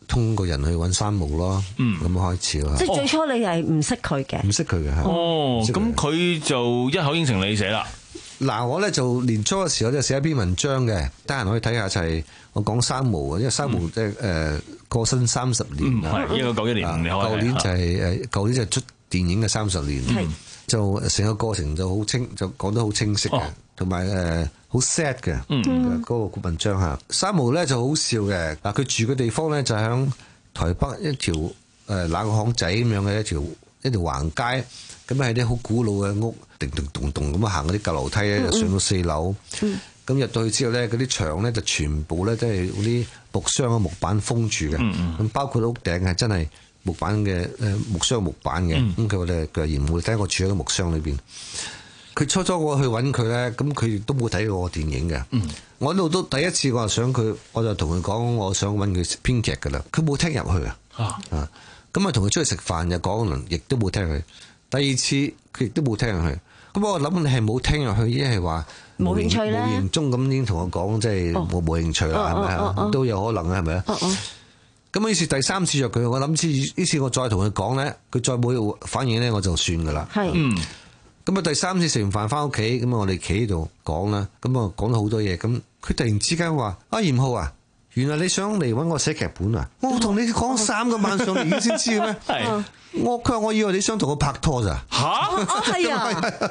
通過人去揾三毛咯，咁、嗯、開始咯。 即係最初你係唔識佢嘅， 唔識佢嘅。 哦，咁佢就一口應承你寫啦。 嗱，我咧就年初嘅時候就寫一篇文章嘅，得閒可以睇下，就係我講三毛啊，因為三毛即係誒過身三十年啦， 係一九九一年， 舊年就係誒舊年就係出電影嘅三十年，就成個過程就好清，就講得好清晰嘅，同埋誒好 sad 嘅嗰個文章嚇。三毛咧就好笑嘅，嗱佢住嘅地方咧就喺台北一條誒冷巷仔咁樣嘅一條一條橫街。咁係啲好古老嘅屋，叮叮咚咚咁行嗰啲舊樓梯咧，就上到四樓。咁入到去之後咧，嗰啲牆咧就全部咧都係嗰啲木箱嘅木板封住嘅。咁、嗯、包括屋頂係真係木板嘅誒木箱木板嘅。咁佢哋佢嫌會睇我住喺個木箱裏邊。佢初初我去揾佢咧，咁佢都冇睇過我電影嘅。嗯、我喺度都第一次我就想佢，我就同佢講我想揾佢編劇㗎啦。佢冇聽入去啊。啊，咁啊同佢出去食飯又講輪，亦都冇聽佢。第二次佢亦都冇聽入去，咁我諗你係冇聽入去，一係話冇興趣咧， 無形中咁已經同我講，即係冇冇興趣啦，係咪啊？都有可能啊，係咪啊？咁於是第三次約佢，我諗次呢次我再同佢講咧，佢再冇反應咧，我就算噶啦。係，咁啊第三次食完飯翻屋企，咁啊我哋企喺度講啦，咁啊講咗好多嘢，咁佢突然之間話：阿嚴浩啊！原來你想嚟揾我寫劇本啊！我同你講三個晚上，你已經先知嘅咩？係我佢話我以為你想同我拍拖咋？吓？ 哦係啊！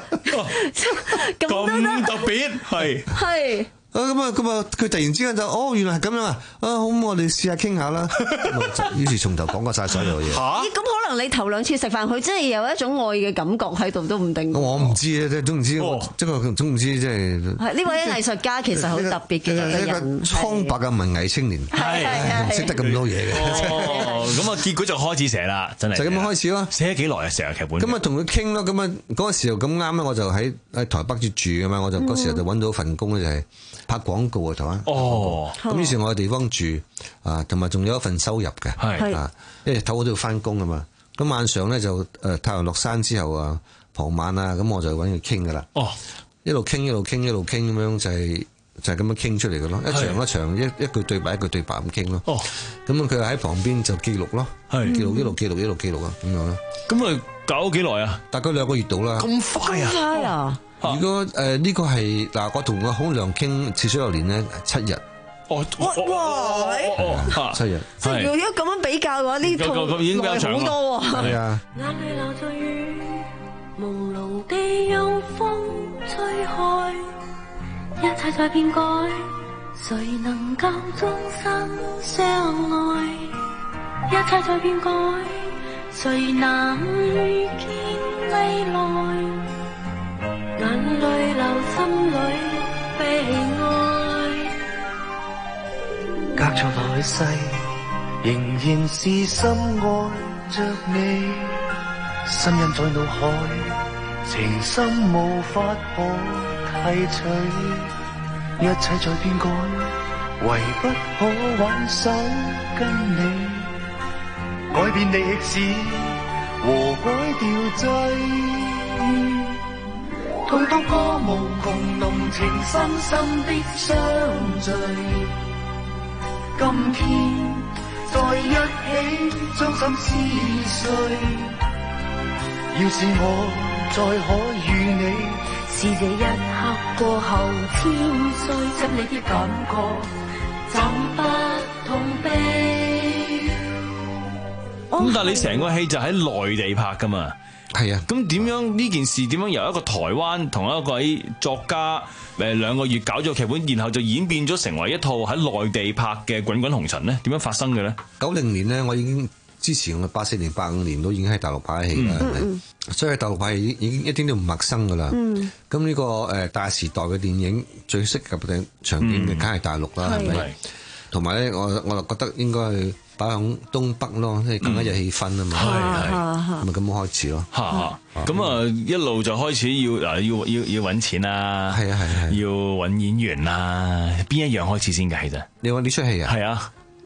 咁特別係係。 啊咁啊咁啊！佢突然之間就哦，原來係咁樣啊！啊好，我哋試下傾下啦。於是從頭講過晒所有嘢。嚇！ 咁可能你頭兩次食飯，佢真係有一種愛嘅感覺喺度，都唔定。 我唔知啊，即係總唔知，即係總唔知，即係。 係呢位藝術家其實好特別嘅一個人， 蒼白嘅文藝青年，係唔識得咁多嘢嘅。 哦，咁啊，結果就開始寫啦，真係。就咁樣開始咯。寫咗幾耐啊？成日劇本。 咁啊，同佢傾咯。咁啊，嗰個時候咁啱咧，我就喺喺台北住住㗎嘛，我就嗰時候就揾到份工咧，就係拍廣告啊，台灣。哦。咁於是，我嘅地方住啊，同埋仲有一份收入嘅。係。啊，因為頭我都要翻工啊嘛。咁晚上咧就誒太陽落山之後啊，傍晚啊，咁我就揾佢傾噶啦。哦。一路傾一路傾一路傾咁樣就係就係咁樣傾出嚟嘅咯。一場一場一一句對白一句對白咁傾咯。哦。咁佢喺旁邊就記錄咯。係。記錄一路記錄一路記錄啊，咁樣咯。 咁啊搞咗幾耐啊？ 大概兩個月到啦。 咁快啊！ 快啊！ 如果誒呢個係嗱，我同我好良傾似水流年咧七日。 哦， 哇！七日。 即係如果咁樣比較嘅話，呢套耐好多喎。 係啊。 眼淚流着雨，朦朧地有風吹開，一切在變改，誰能夠終身相愛？一切在變改，誰能預見未來？眼淚流，心裏悲哀。 隔咗來世，仍然是深愛着你，心印在腦海，情深無法可提取，一切在變改，唯不可挽手跟你，改變歷史和改掉際，痛到過無窮濃情深深的相聚。今天在一起將心撕碎，要是我再可與你，是這一刻過後千歲，真你的感覺怎不痛悲？ 咁但係你成個戲就喺內地拍噶嘛？ 係啊。咁點樣呢件事點樣由一個台灣同一個喺作家誒兩個月搞咗個劇本，然後就演變咗成為一套喺內地拍嘅《滾滾紅塵》咧？點樣發生嘅咧？ 九零年咧，我已經之前我八四年、八五年都已經喺大陸拍戲啦，係咪、嗯？所以喺大陸拍戲已經一啲都唔陌生噶啦。咁呢、嗯、個誒大時代嘅電影最適合嘅場景嘅梗係大陸啦，係咪、嗯？同埋咧，我我就覺得應該去擺響東北咯，即係更加有氣氛啊嘛。係係，咪咁開始咯。 咁啊一路就開始要嗱要要要揾錢啦。 係啊係係。 要揾演員啦，邊一樣開始先㗎？其實你話呢出戲啊？ 係啊。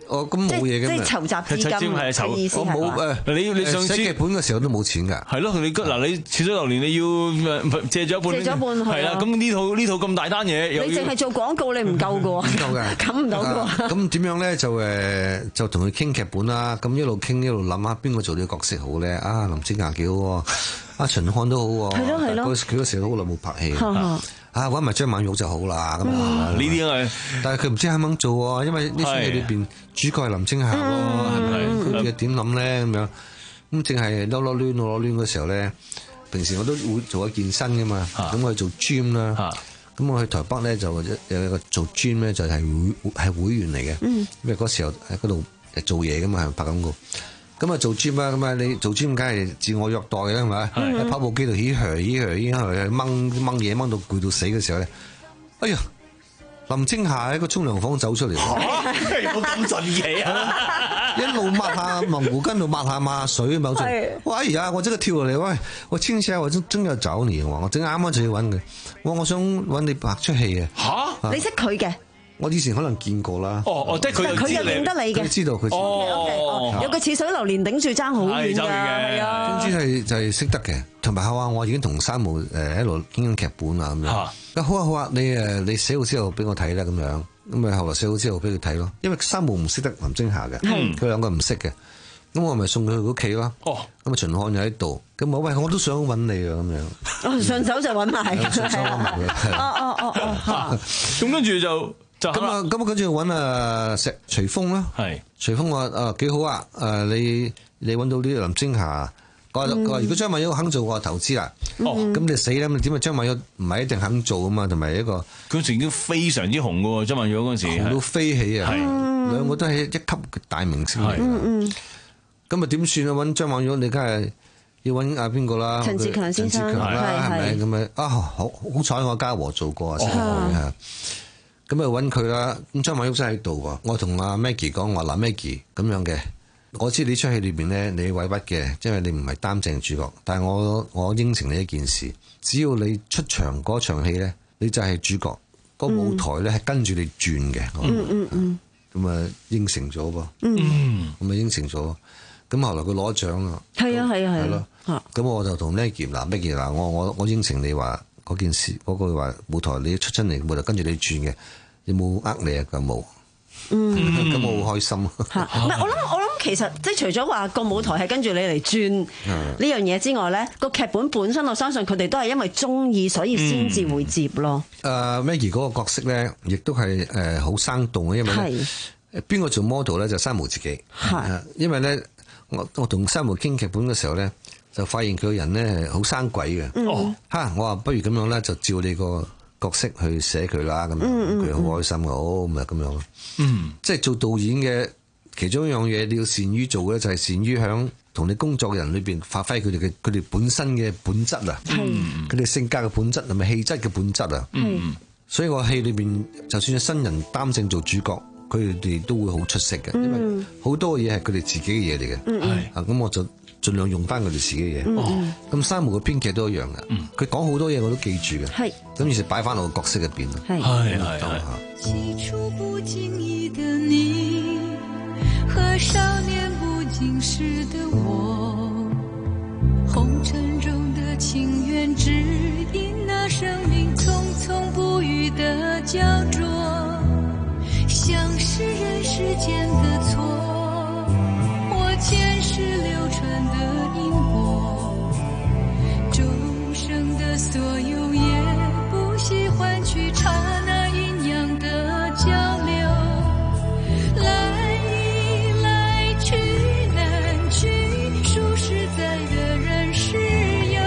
我咁冇嘢嘅， 即係籌集資金係籌意思係嘛？ 你你上寫劇本嘅時候都冇錢㗎。 係咯，你嗱你似水流年你要借咗一半， 借咗一半係啦。咁呢套呢套咁大單嘢， 你淨係做廣告你唔夠㗎喎， 唔夠嘅， 冚唔到㗎喎。 咁點樣咧？就誒就同佢傾劇本啦。咁一路傾一路諗下邊個做呢個角色好咧？啊，林青霞幾好喎，啊秦漢都好喎。係咯係咯。佢嗰時好耐冇拍戲。啊！揾埋張曼玉就好啦，咁呢啲係， 但係佢唔知肯唔肯做喎，因為呢出戲裏邊主角係林青霞喎，係咪？佢哋點諗咧咁樣？咁淨係撈撈攣撈攣嗰時候咧，平時我都會做一健身噶嘛，咁我去做 gym 啦，咁我去台北咧就有一個做 gym 咧就係會係會員嚟嘅，因為嗰時候喺嗰度做嘢噶嘛，係拍廣告。咁啊做 gym 啊，咁啊你做 gym 梗係自我虐待嘅係咪？喺跑步機度起靴起靴起靴掹掹嘢掹到攰到死嘅時候咧，哎呀！林青霞喺個沖涼房走出嚟， 有咁神奇啊！ 一路抹下毛巾度抹下抹下水咁樣，哇！哎呀，我真係跳落嚟，喂！我青霞，我真真有找你，我正啱啱就要揾佢，我我想揾你拍出戲啊！ 嚇，你識佢嘅？ 我以前可能見過啦。 哦哦，即係佢佢又認得你嘅。 佢知道佢。 哦，有個似水流年頂住爭好遠㗎，係啊。 總之係就係識得嘅，同埋後啊，我已經同山姆誒喺度傾緊劇本啊咁樣。啊好啊好啊，你誒你寫好之後俾我睇啦咁樣，咁啊後來寫好之後俾佢睇咯，因為山姆唔識得林青霞嘅，佢兩個唔識嘅，咁我咪送佢去佢屋企咯。哦，咁啊秦漢又喺度，咁我喂我都想揾你啊咁樣。 哦，順手就揾埋。 順手揾埋佢。 哦哦哦哦， 咁跟住就。 咁啊，咁啊，跟住揾啊石徐峰啦。係徐峰話啊幾好啊！誒你你揾到呢個林青霞，我話我話如果張曼玉肯做，我投資啦。哦，咁你死啦！咁點啊？張曼玉唔係一定肯做啊嘛，同埋一個嗰時已經非常之紅噶喎，張曼玉嗰陣時紅到飛起啊！係兩個都係一級嘅大明星嚟㗎。嗯嗯。咁啊點算啊？揾張曼玉，你梗係要揾阿邊個啦？ 陳志強先生陳志強啦，係咪咁啊？啊好好彩我嘉禾做過啊，先係。咁啊揾佢啦，咁張曼玉真喺度喎。我同阿 Maggie 講話嗱 Maggie 咁樣嘅，我知你出戲裏邊咧你委屈嘅，因為你唔係擔正主角。但係我我應承你一件事，只要你出場嗰場戲咧，你就係主角，個舞台咧係跟住你轉嘅。嗯嗯嗯。咁啊應承咗噃。嗯。咁啊應承咗，咁後來佢攞獎啊。 係啊係啊係。係咯。嚇。 咁我就同 Maggie 嗱 Maggie 嗱，我我我應承你話。嗰件事，嗰、嗰個話舞台你出親嚟，舞台跟住你轉嘅，有冇呃你啊？咁冇，嗯，咁我好開心。唔係， 我諗我諗其實即係除咗話個舞台係跟住你嚟轉呢樣嘢之外咧，個劇本本身我相信佢哋都係因為中意，所以先至會接咯。誒、 嗯 uh, Maggie 嗰個角色咧，亦都係誒好生動嘅，因為咧邊個做 model 咧就山姆自己，係，因為咧我我同山姆傾劇本嘅時候咧。就發現佢個人咧好生鬼嘅，哦嚇！我話不如咁樣咧，就照你個角色去寫佢啦，咁樣佢好開心嘅，好咪咁樣。嗯，即係做導演嘅其中一樣嘢，你要善於做嘅就係善於響同你工作人裏邊發揮佢哋嘅佢哋本身嘅本質啊，佢哋性格嘅本質同埋氣質嘅本質啊。嗯，所以我戲裏邊就算係新人擔正做主角，佢哋都會好出色嘅，因為好多嘢係佢哋自己嘅嘢嚟嘅。係啊，咁我就。盡量用翻佢哋自己嘅嘢，咁山姆嘅編劇都一樣嘅，佢講好多嘢我都記住嘅，咁於是擺翻落個角色入邊咯。係係係。起初不經意的你和少年不經事的我，紅塵中的情緣只因那生命匆匆不語的焦灼，像是人世間的錯，我前世流傳的因果，終生的所有也不惜換取剎那陰陽的交流，來一來去難去，數實在的人是有，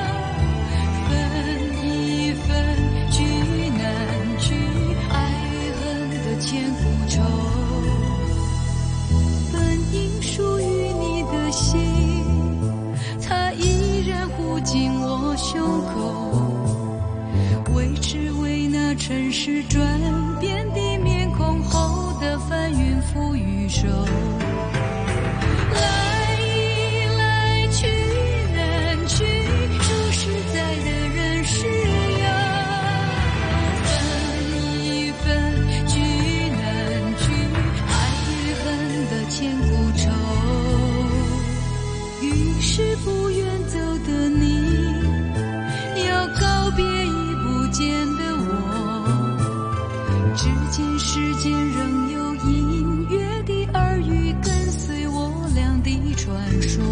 分一分聚難聚，愛與恨的千古愁，本應屬於你的心是不願走的你，要告別已不見的我，只見世間仍有隱約的耳語跟隨我倆的傳說。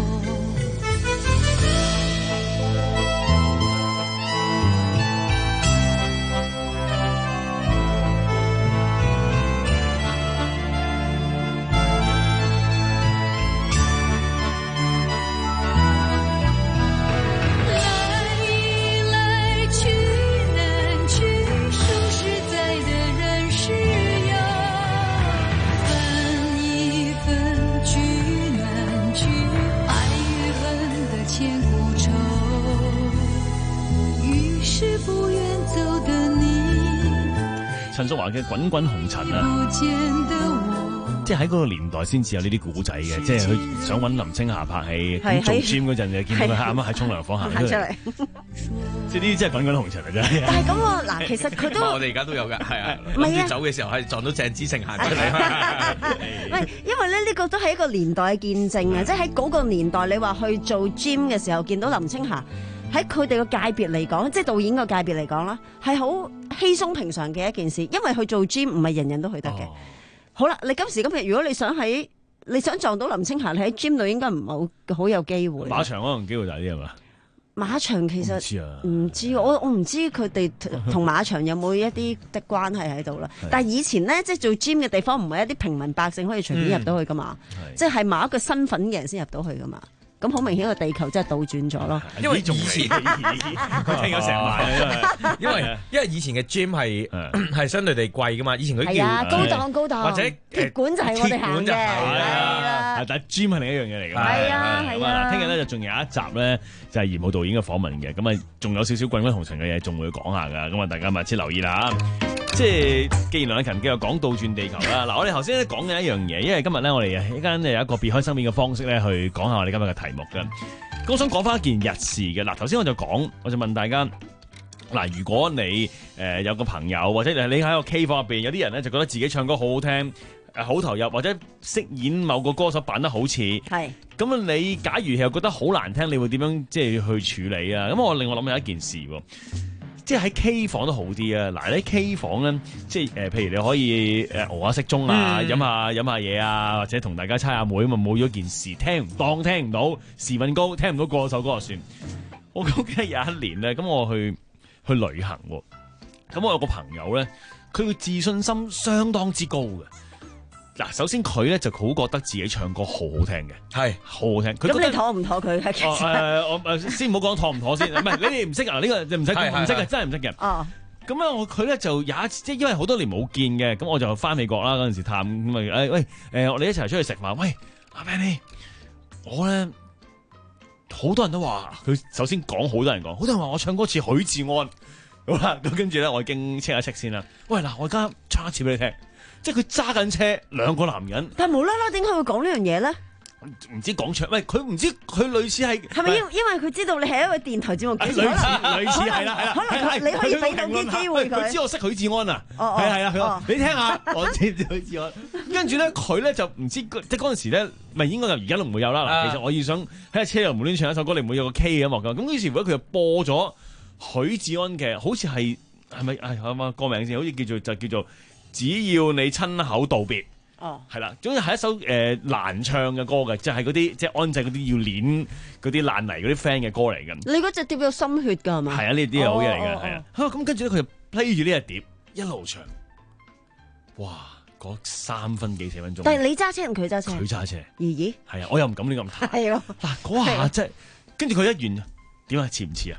陳淑樺嘅《滾滾紅塵》啊，即係喺嗰個年代先至有呢啲古仔嘅，即係佢想揾林青霞拍戲，咁做 gym 嗰陣就見到佢啱啱喺沖涼房行出嚟，即係呢啲真係滾滾紅塵啊！真係。 但係咁喎，嗱，其實佢都我哋而家都有㗎，係啊，諗住走嘅時候係撞到鄭子誠行出嚟。 唔係，因為咧呢個都係一個年代嘅見證啊！即係喺嗰個年代，你話去做 gym 嘅時候見到林青霞。喺佢哋個界別嚟講，即係導演個界別嚟講啦，係好稀鬆平常嘅一件事，因為去做 gym 唔係人人都去得嘅。哦、好啦，你今時今日如果你想喺你想撞到林青霞，你喺 gym 度應該唔係好好有機會。 馬場可能機會大啲係嘛？ 馬場其實唔知啊， 唔知我我唔知佢哋同馬場有冇一啲的關係喺度啦。但係以前咧，即係做 gym 嘅地方唔係一啲平民百姓可以隨便入到去噶嘛，嗯、即係某一個身份嘅人先入到去噶嘛。咁好明顯個地球真係倒轉咗咯， 因為以前佢聽咗成晚， 因為因為以前嘅 gym 係係相對地貴噶嘛，以前佢叫高檔高檔， 或者鐵館就係我哋行嘅，係啦。但係 gym 係另一樣嘢嚟㗎嘛， 係啊係啊。 聽日咧就仲有一集咧就係嚴浩導演嘅訪問嘅，咁啊仲有少少滾滾紅塵嘅嘢仲會講下㗎，咁啊大家密切留意啦。即係既然梁禮勤繼續講倒轉地球啦，嗱我哋頭先咧講緊一樣嘢，因為今日咧我哋一間有一個別開生面嘅方式咧去講下我哋今日嘅題目嘅。咁我想講翻一件日事嘅，嗱頭先我就講，我就問大家，嗱如果你誒、呃、有個朋友或者你喺個 K 房入邊，有啲人咧就覺得自己唱歌好好聽，誒好投入，或者飾演某個歌手扮得好似，係咁啊你假如又覺得好難聽，你會點樣即係去處理啊？咁我令我諗起一件事喎。即係喺 K 房都好啲啊！嗱，喺 K 房咧，即係誒、呃，譬如你可以誒熬下骰盅啊，飲、嗯、下飲下嘢啊，或者同大家猜下枚，咁啊冇咗件事，聽唔當聽唔到，時運高，聽唔到個首歌就算。我記得有一年咧，咁我去去旅行，咁我有個朋友咧，佢嘅自信心相當之高嘅。嗱，首先佢咧就好覺得自己唱歌好好聽嘅，係好好聽。 咁你妥唔妥佢？誒、 呃，我誒先唔好講妥唔妥先，唔係你哋唔識啊？呢、呢個你唔使唔識嘅，真係唔識嘅。哦，咁咧我佢咧就有一次，即係因為好多年冇見嘅，咁我就翻美國啦嗰陣時探咁啊誒喂誒、呃，我哋一齊出去食飯。喂，阿 Benny，我咧好多人都話佢首先講好多人講，好多人話我唱歌似許志安。好啦，咁跟住咧我已經 check 一 check 先啦。喂嗱，我而家唱一次俾你聽。即係佢揸緊車，兩個男人。 但係無啦啦，點解會講呢樣嘢咧？ 唔知講唱，喂，佢唔知佢類似係係咪因因為佢知道你係一個電台節目主持人？類似類似係啦係啦， 可能你可以俾到啲機會佢。 佢知我識許志安啊，係係啊，佢話你聽下，我知唔知許志安？跟住咧，佢咧就唔知即係嗰陣時咧，咪應該就而家都唔會有啦。嗱，其實我要想喺車度無端唱一首歌，你唔會有個 K 嘅音樂㗎。咁於是乎佢就播咗許志安嘅，好似係係咪係啱啱歌名先？好似叫做就叫做。只要你親口道別，哦，係啦，總之係一首誒、呃、難唱嘅歌嘅，就係嗰啲即係安靜嗰啲要練嗰啲爛泥嗰啲 friend 嘅歌嚟嘅。 你嗰隻碟有心血㗎係嘛？ 係啊，呢啲係好嘢嚟嘅，係啊。咁跟住咧，佢就 play 住呢隻碟一路唱，哇！嗰三分幾四分鐘。 但係你揸車定佢揸車？ 佢揸車。 咦咦？ 係啊，我又唔敢亂咁彈。 係咯。 嗱嗰下即係，跟住佢一完點啊？似唔似啊？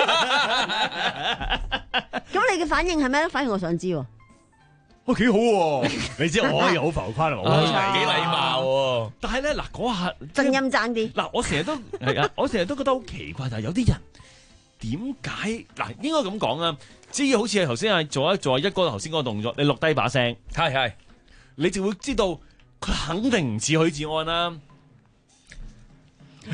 咁你嘅反應係咩咧？反應我想知喎。 哇，幾好喎！你知我可以好浮誇啊， 我幾禮貌喎。 但係咧，嗱嗰下真音爭啲。 嗱，我成日都係啊，我成日都覺得好奇怪，就係有啲人點解嗱應該咁講啊？只要好似係頭先係做一做一哥頭先嗰個動作，你錄低把聲， 係係， 你就會知道佢肯定唔似許志安啦。 啊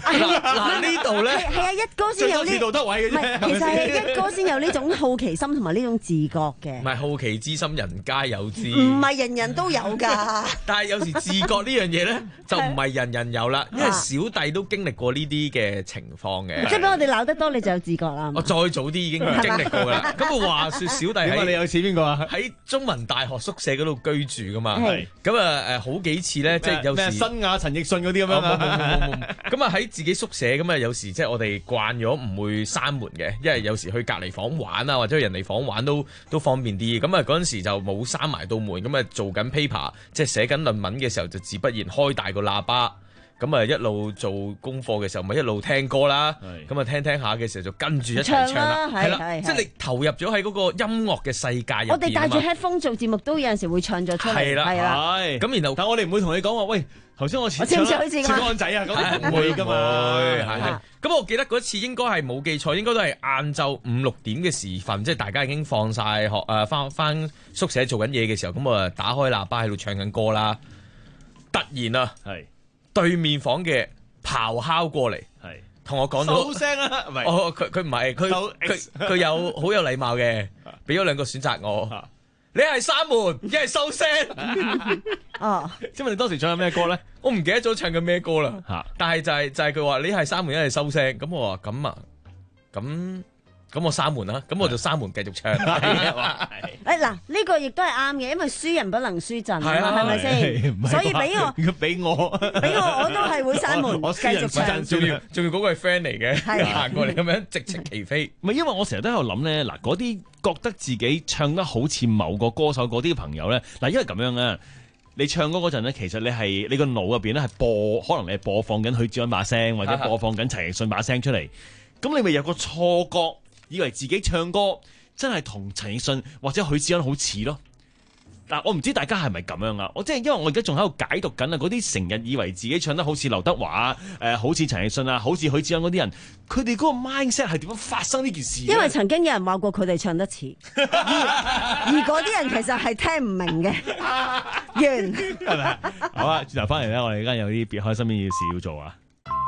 嗱呢度咧係啊，一哥先有呢道德位嘅啫。 其實係一哥先有呢種好奇心同埋呢種自覺嘅。 唔係好奇之心，人皆有之。 唔係人人都有㗎。 但係有時自覺呢樣嘢咧，就唔係人人有啦，因為小弟都經歷過呢啲嘅情況嘅。 即係俾我哋鬧得多，你就有自覺啦。 我再早啲已經經歷過㗎啦。咁啊話説小弟喺你有似邊個啊？ 喺中文大學宿舍嗰度居住㗎嘛。 係。 咁啊誒好幾次咧，即係有時新亞陳奕迅嗰啲咁樣啊。 咁啊喺自己宿舍咁啊，有時即係我哋慣咗唔會閂門嘅，因為有時去隔離房玩啊，或者去人哋房玩都都方便啲。咁啊嗰陣時就冇閂埋道門，咁啊做緊 paper，即係寫緊論文嘅時候就自不然開大個喇叭，咁啊一路做功課嘅時候咪一路聽歌啦。咁啊聽聽下嘅時候就跟住一齊唱啦，係啦，即係你投入咗喺嗰個音樂嘅世界入邊。 我哋戴住 headphone 做節目都有陣時會唱咗出嚟， 係啦，係啦。咁然後但我哋唔會同你講話，喂。頭先我似似唔似好似似安仔啊？咁唔會噶嘛， 係。咁我記得嗰次應該係冇記錯，應該都係晏晝五六點嘅時分，即係大家已經放晒學誒，翻翻宿舍做緊嘢嘅時候，咁啊打開喇叭喺度唱緊歌啦。突然啊，係對面房嘅咆哮過嚟，係同我講到收聲啦，唔係， 哦佢佢唔係，佢佢佢有好有禮貌嘅，俾咗兩個選擇我。你係閂門，一係收聲。 哦， 請問你當時唱緊咩歌咧？ 我唔記得咗唱緊咩歌啦。嚇！但係就係就係佢話你係閂門，一係收聲。咁我話咁啊，咁咁我閂門啦。咁我就閂門繼續唱。誒嗱，呢個亦都係啱嘅，因為輸人不能輸陣啊嘛，係咪先？所以俾我， 俾我， 俾我，我都係會閂門繼續唱。 仲要仲要嗰個係 friend 嚟嘅，行過嚟咁樣直情其飛。 唔係，因為我成日都喺度諗咧，嗱嗰啲覺得自己唱得好似某個歌手嗰啲朋友咧，嗱因為咁樣啊。你唱歌嗰陣咧，其實你係你個腦入邊咧係播，可能你係播放緊許志安把聲，或者播放緊陳奕迅把聲出嚟。咁你咪有個錯覺，以為自己唱歌真係同陳奕迅或者許志安好似咯。嗱，我唔知大家係咪咁樣啊？我即係因為我而家仲喺度解讀緊啊，嗰啲成日以為自己唱得好似劉德華誒、呃，好似陳奕迅啊，好似許志安嗰啲人，佢哋嗰個 mindset 係點樣發生呢件事？ 因為曾經有人話過佢哋唱得似，而嗰啲人其實係聽唔明嘅。完係咪？好啊，轉頭翻嚟咧，我哋而家有啲別開心嘅事要做啊！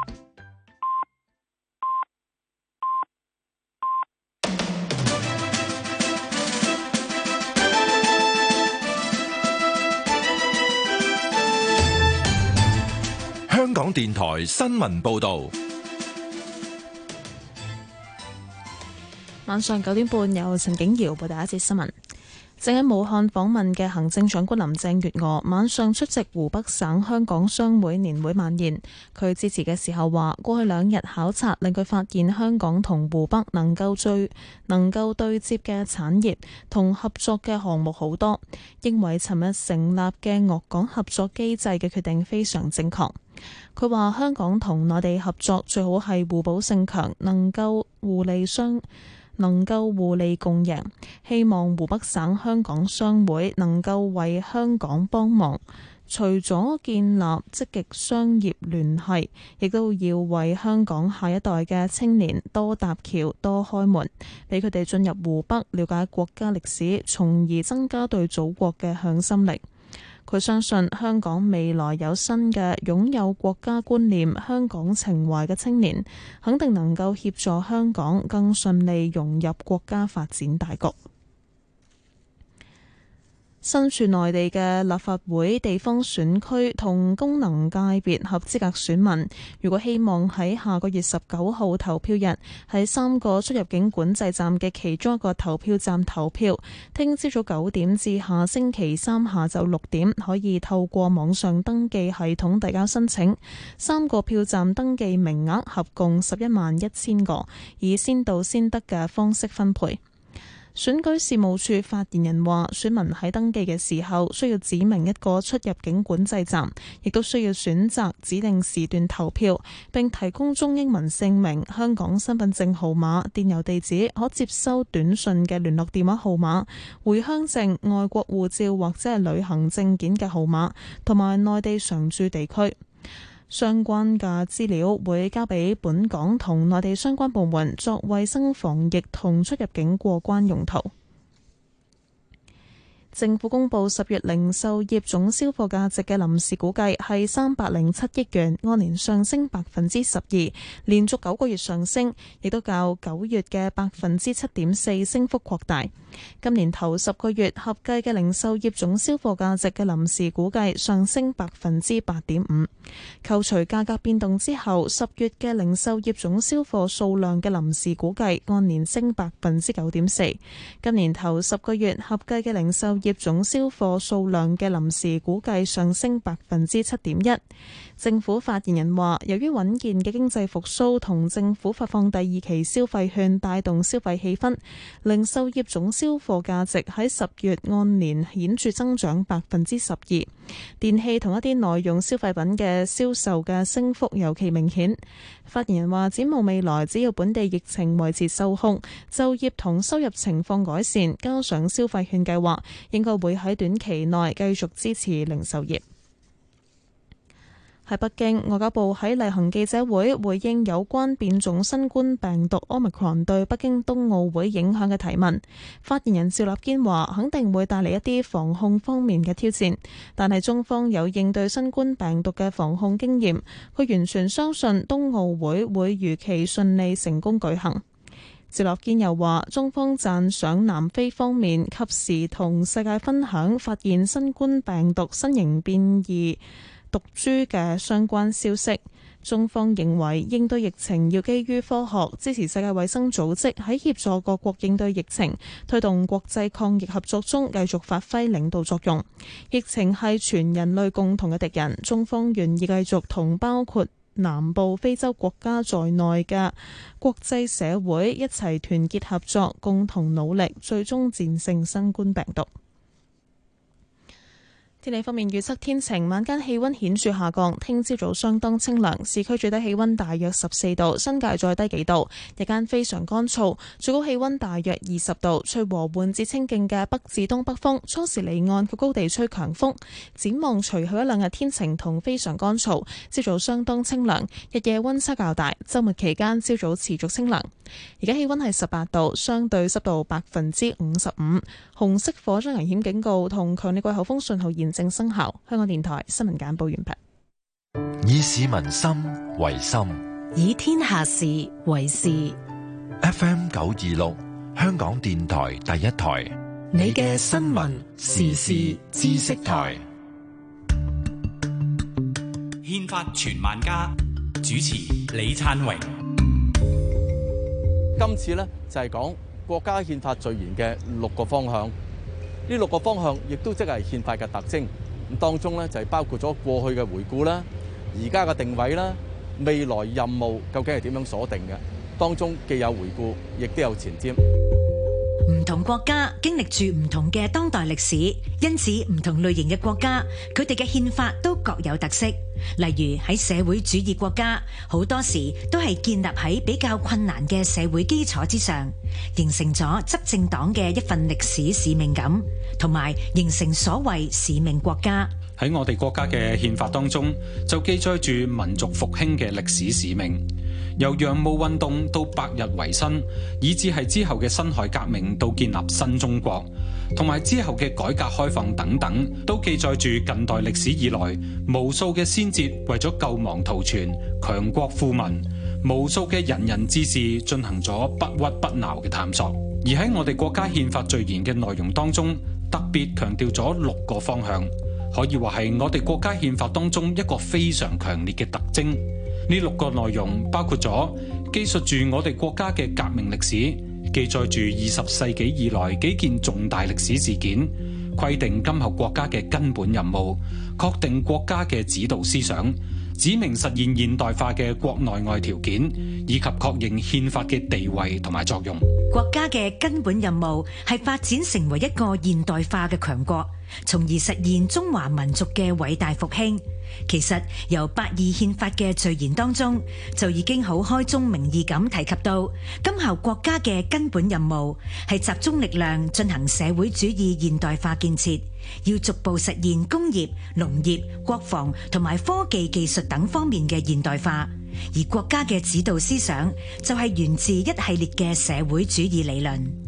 香港電台新聞報導， 晚上九點半由陳景瑤報第一節新聞。正喺武漢訪問嘅行政長官林鄭月娥晚上出席湖北省香港商會年會晚宴。佢致辭嘅時候話：過去兩日考察令佢發現香港同湖北能夠最能夠對接嘅產業同合作嘅項目好多，認為尋日成立嘅鄂港合作機制嘅決定非常正確。佢話香港同內地合作最好係互補性強，能夠互利相能夠互利共贏，希望湖北省香港商會能夠為香港幫忙，除咗建立積極商業聯繫，亦都要為香港下一代嘅青年多搭橋、多開門，俾佢哋進入湖北了解國家歷史，從而增加對祖國嘅向心力。佢相信香港未來有新嘅擁有國家觀念、香港情懷嘅青年，肯定能夠協助香港更順利融入國家發展大局。身處內地嘅立法會地方選區同功能界別合資格選民，如果希望喺下個月十九號投票日喺三個出入境管制站嘅其中一個投票站投票，聽朝早九點至下星期三下晝六點，可以透過網上登記系統遞交申請。三個票站登記名額合共十一萬一千個，以先到先得嘅方式分配。選舉事務處發言人話，選民喺登記嘅時候需要指明一個出入境管制站，亦都需要選擇指定時段投票，並提供中英文姓名、香港身份證號碼、電郵地址、可接收短信嘅聯絡電話號碼、回鄉證、外國護照或者係旅行證件嘅號碼，同埋內地常駐地區。相關嘅資料會交俾本港同內地相關部門作衛生防疫同出入境過關用途。 政府公布十月零售業總銷貨價值嘅臨時估計係三百零七億元，按年上升百分之十二，連續九個月上升，亦都較九月嘅百分之七點四升幅擴大。今年頭十個月合計嘅零售業總銷貨價值嘅臨時估計上升百分之八點五，扣除價格變動之後，十月嘅零售業總銷貨數量嘅臨時估計按年升百分之九點四。今年頭十個月合計嘅零售業總銷貨數量嘅臨時估計上升百分之七點一。政府發言人話，由於穩健嘅經濟復甦同政府發放第二期消費券帶動消費氣氛，零售業總銷貨價值喺十月按年顯著增長百分之十二。電器同一啲耐用消費品嘅銷售嘅升幅尤其明顯。發言人話，展望未來，只要本地疫情維持受控，就業同收入情況改善，加上消費券計劃，應該會喺短期內繼續支持零售業。喺北京，外交部喺例行記者會回應有關變種新冠病毒 Omicron 對北京冬奧會影響嘅提問。發言人趙立堅話，肯定會帶嚟一啲防控方面嘅挑戰，但係中方有應對新冠病毒嘅防控經驗，佢完全相信冬奧會會如期順利成功舉行。趙立堅又話，中方讚賞南非方面及時同世界分享發現新冠病毒新型變異毒株嘅相關消息。中方認為應對疫情要基於科學，支持世界衛生組織喺協助各國應對疫情、推動國際抗疫合作中繼續發揮領導作用。疫情係全人類共同嘅敵人，中方願意繼續同包括南部非洲國家在內嘅國際社會一齊團結合作，共同努力，最終戰勝新冠病毒。天氣方面預測天晴，晚間氣溫顯著下降。聽朝早相當清涼，市區最低氣溫大約十四度，新界再低幾度。日間非常乾燥，最高氣溫大約二十度，吹和緩至清勁嘅北至東北風。初時離岸及高地吹強風。展望隨後一兩日天晴同非常乾燥，朝早相當清涼，日夜溫差較大。週末期間朝早持續清涼。而家氣溫係十八度，相對濕度百分之五十五。紅色火災危險警告同強烈季候風信號現正生效。香港電台新聞簡報完畢。 以市民心為心， 以天下事為事。 F M 九二六，香港電台第一台， 你嘅新聞時事知識台。 憲法全萬家，主持李燦榮。 今次呢，就係講國家憲法序言嘅六個方向，呢六個方向亦都即係憲法嘅特徵。咁當中咧就係包括咗過去嘅回顧啦，而家嘅定位啦，未來任務究竟係點樣鎖定嘅？當中既有回顧，亦都有前瞻。 唔同國家經歷住唔同嘅當代歷史，因此唔同類型嘅國家，佢哋嘅憲法都各有特色。例如喺社會主義國家，好多時都係建立喺比較困難嘅社會基礎之上，形成咗執政黨嘅一份歷史使命感，同埋形成所謂使命國家。 喺我哋國家嘅憲法當中，就記載住民族復興嘅歷史使命，由洋務運動到百日維新，以至係之後嘅辛亥革命到建立新中國，同埋之後嘅改革開放等等，都記載住近代歷史以來無數嘅先哲為咗救亡圖存、強國富民，無數嘅仁人志士進行咗不屈不撓嘅探索。而喺我哋國家憲法序言嘅內容當中，特別強調咗六個方向，可以話係我哋國家憲法當中一個非常強烈嘅特徵。呢六個內容包括咗記述住我哋國家嘅革命歷史，記載住二十世紀以來幾件重大歷史事件，規定今後國家嘅根本任務，確定國家嘅指導思想，指明實現現代化嘅國內外條件，以及確認憲法嘅地位同埋作用。 國家嘅根本任務係發展成為一個現代化嘅強國，從而實現中華民族嘅偉大復興。其實由八二憲法嘅序言當中就已經好開宗明義咁提及到，今後國家嘅根本任務係集中力量進行社會主義現代化建設，要逐步實現工業、農業、國防同埋科技技術等方面嘅現代化。而國家嘅指導思想就係源自一系列嘅社會主義理論。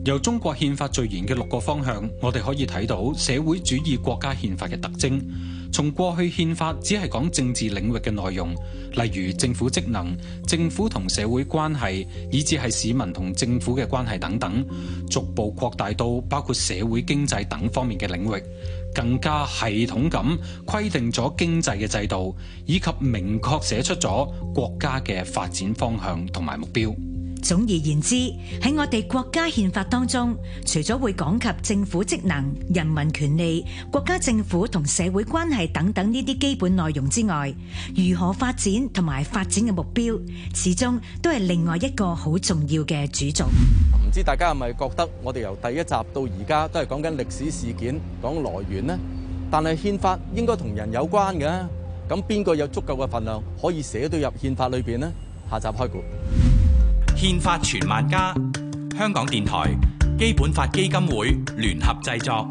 由中國憲法序言嘅六個方向，我哋可以睇到社會主義國家憲法嘅特徵。從過去憲法只係講政治領域嘅內容，例如政府職能、政府同社會關係，以至係市民同政府嘅關係等等，逐步擴大到包括社會經濟等方面嘅領域，更加系統咁規定咗經濟嘅制度，以及明確寫出咗國家嘅發展方向同埋目標。 總而言之，喺我哋國家憲法當中，除咗會講及政府職能、人民權利、國家政府同社會關係等等呢啲基本內容之外，如何發展同埋發展嘅目標，始終都係另外一個好重要嘅主軸。 唔知大家係咪覺得我哋由第一集到而家都係講緊歷史事件、講來源呢？但係憲法應該同人有關嘅，咁邊個有足夠嘅份量可以寫到入憲法裏邊呢？下集開估。 憲法傳萬家，香港電台基本法基金會聯合製作。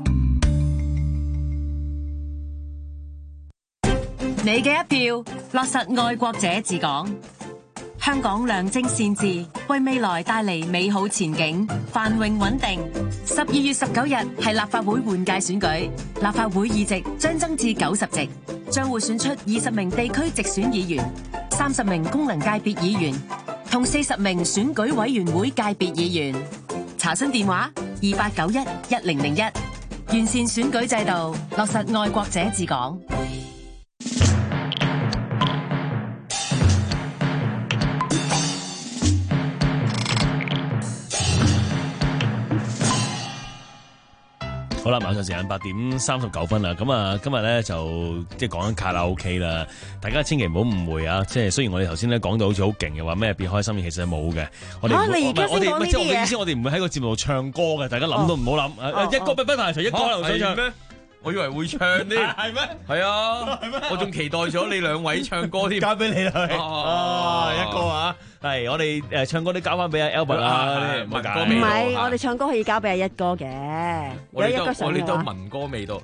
你嘅一票，落實愛國者治港。香港良政善治，為未來帶嚟美好前景，繁榮穩定。十二月十九日係立法會換屆選舉，立法會議席將增至九十席，將會選出二十名地區直選議員、三十名功能界別議員同四十名選舉委員會界別議員。查詢電話二八九一一零零一。完善選舉制度，落實愛國者治港。 好啦，晚上時間八點三十九分啦，咁啊，今日咧就即係講緊卡拉 OK 啦，大家千祈唔好誤會啊！即係雖然我哋頭先咧講到好似好勁嘅話咩變開心嘅，其實係冇嘅。我哋你而家先講呢啲嘢。 即係我嘅意思，我哋唔會喺個節目度唱歌嘅，大家諗都唔好諗。一歌不不排除一歌流水唱咩？我以為會唱添， 係咩？ 係啊，我仲期待咗你兩位唱歌添， 交俾你啦，哦，一個啊，係我哋誒唱歌都交翻俾阿 Albert 啦， 民歌味道。 唔係，我哋唱歌可以交俾阿一哥嘅，有一哥上嘅話。 我哋都民歌味道。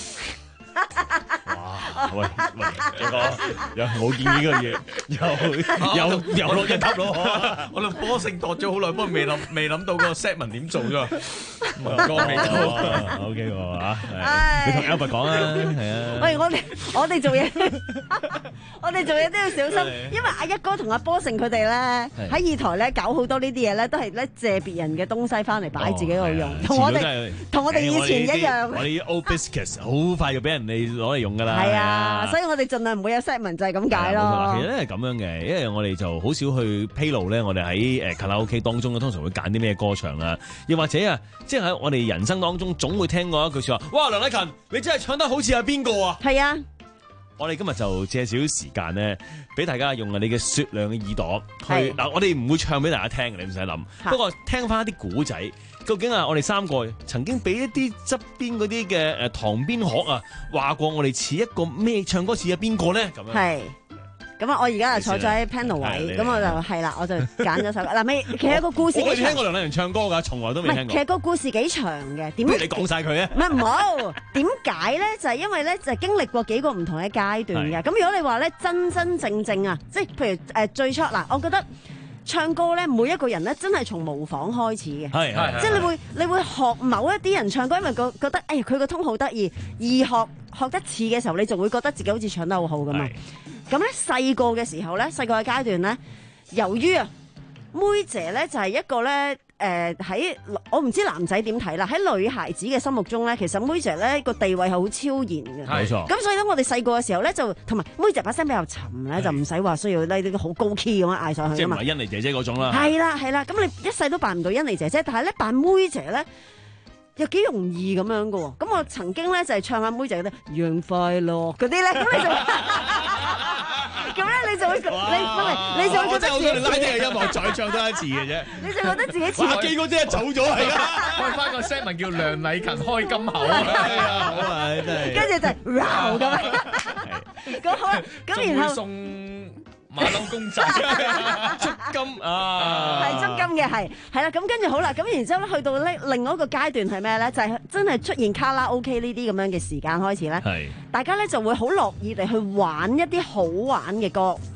哇！喂喂，一哥又冇見呢個嘢，又又又落一級咯！ 我哋波性度咗好耐，不過未諗未諗到個 set 文點做啫。民歌味道 ，OK 喎嚇，你同 Albert 講啊，係啊。 喂，我哋我哋做嘢，我哋做嘢都要小心，因為阿一哥同阿波成佢哋咧喺二台咧搞好多呢啲嘢咧，都係咧借別人嘅東西翻嚟擺自己度用，同我哋同我哋以前一樣。 我哋啲 old biscuits 好快就俾人哋攞嚟用㗎啦。 係啊，所以我哋盡量唔會有 set 文就係咁解咯。 其實咧係咁樣嘅，因為我哋就好少去披露咧，我哋喺誒卡拉 OK 當中咧，通常會揀啲咩歌唱啊，又或者啊，即係喺我哋人生當中總會聽過一句説話，哇！梁禮勤，你真係唱得好似係邊個啊？ 係啊！ 我哋今日就借少少時間咧，俾大家用你嘅雪亮嘅耳朵去嗱，我哋唔會唱俾大家聽，你唔使諗。不過聽翻一啲古仔，究竟啊，我哋三個曾經俾一啲側邊嗰啲嘅誒塘邊鶴啊話過我哋似一個咩唱歌似係邊個咧？咁樣係。 咁啊，我而家就坐咗喺 panel 位，咁我就係啦，我就揀咗首嗱尾，其實個故事幾長。 我未聽過梁禮勤唱歌㗎，從來都未聽過。 其實個故事幾長嘅，點？ 不如你講晒佢啊！ 唔係唔好，點解咧？就係因為咧，就係經歷過幾個唔同嘅階段嘅。咁如果你話咧真真正正啊，即係譬如誒最初嗱，我覺得唱歌咧，每一個人咧真係從模仿開始嘅，係係，即係你會你會學某一啲人唱歌，因為覺覺得誒佢個通好得意，而學學得似嘅時候，你就會覺得自己好似唱得好好噶嘛。咁咧細個嘅時候咧，細個嘅階段咧，由於啊妹姐咧就係一個咧誒喺我唔知男仔點睇啦，喺女孩子嘅心目中咧，其實妹姐咧個地位係好超然嘅， 冇錯。咁所以咧，我哋細個嘅時候咧，就同埋妹姐把聲比較沉咧，就唔使話需要呢啲好高 key 咁樣嗌上去啊嘛。 即係唔係欣妮姐姐嗰種啦。 係啦係啦，咁你一世都扮唔到欣妮姐姐，但係咧扮妹姐咧又幾容易咁樣嘅喎。咁我曾經咧就係唱下妹姐嗰啲讓快樂嗰啲咧，咁你就。咁咧你就會你唔係你就會覺得自己我真係好想你拉啲嘅音樂再唱多一次嘅啫。 你就覺得自己似阿基哥真係走咗係啦， 開翻個 set 文叫梁禮勤開金口啊！好啊，真係。 跟住就 row 咁，咁好啦，咁然後送馬騮公仔足金啊， 係足金嘅係係啦，咁跟住好啦，咁然之後咧去到咧另外一個階段係咩咧？就係、是、真係出現卡拉 OK 呢啲咁樣嘅時間開始咧，係大家咧就會好樂意地去玩一啲好玩嘅歌，係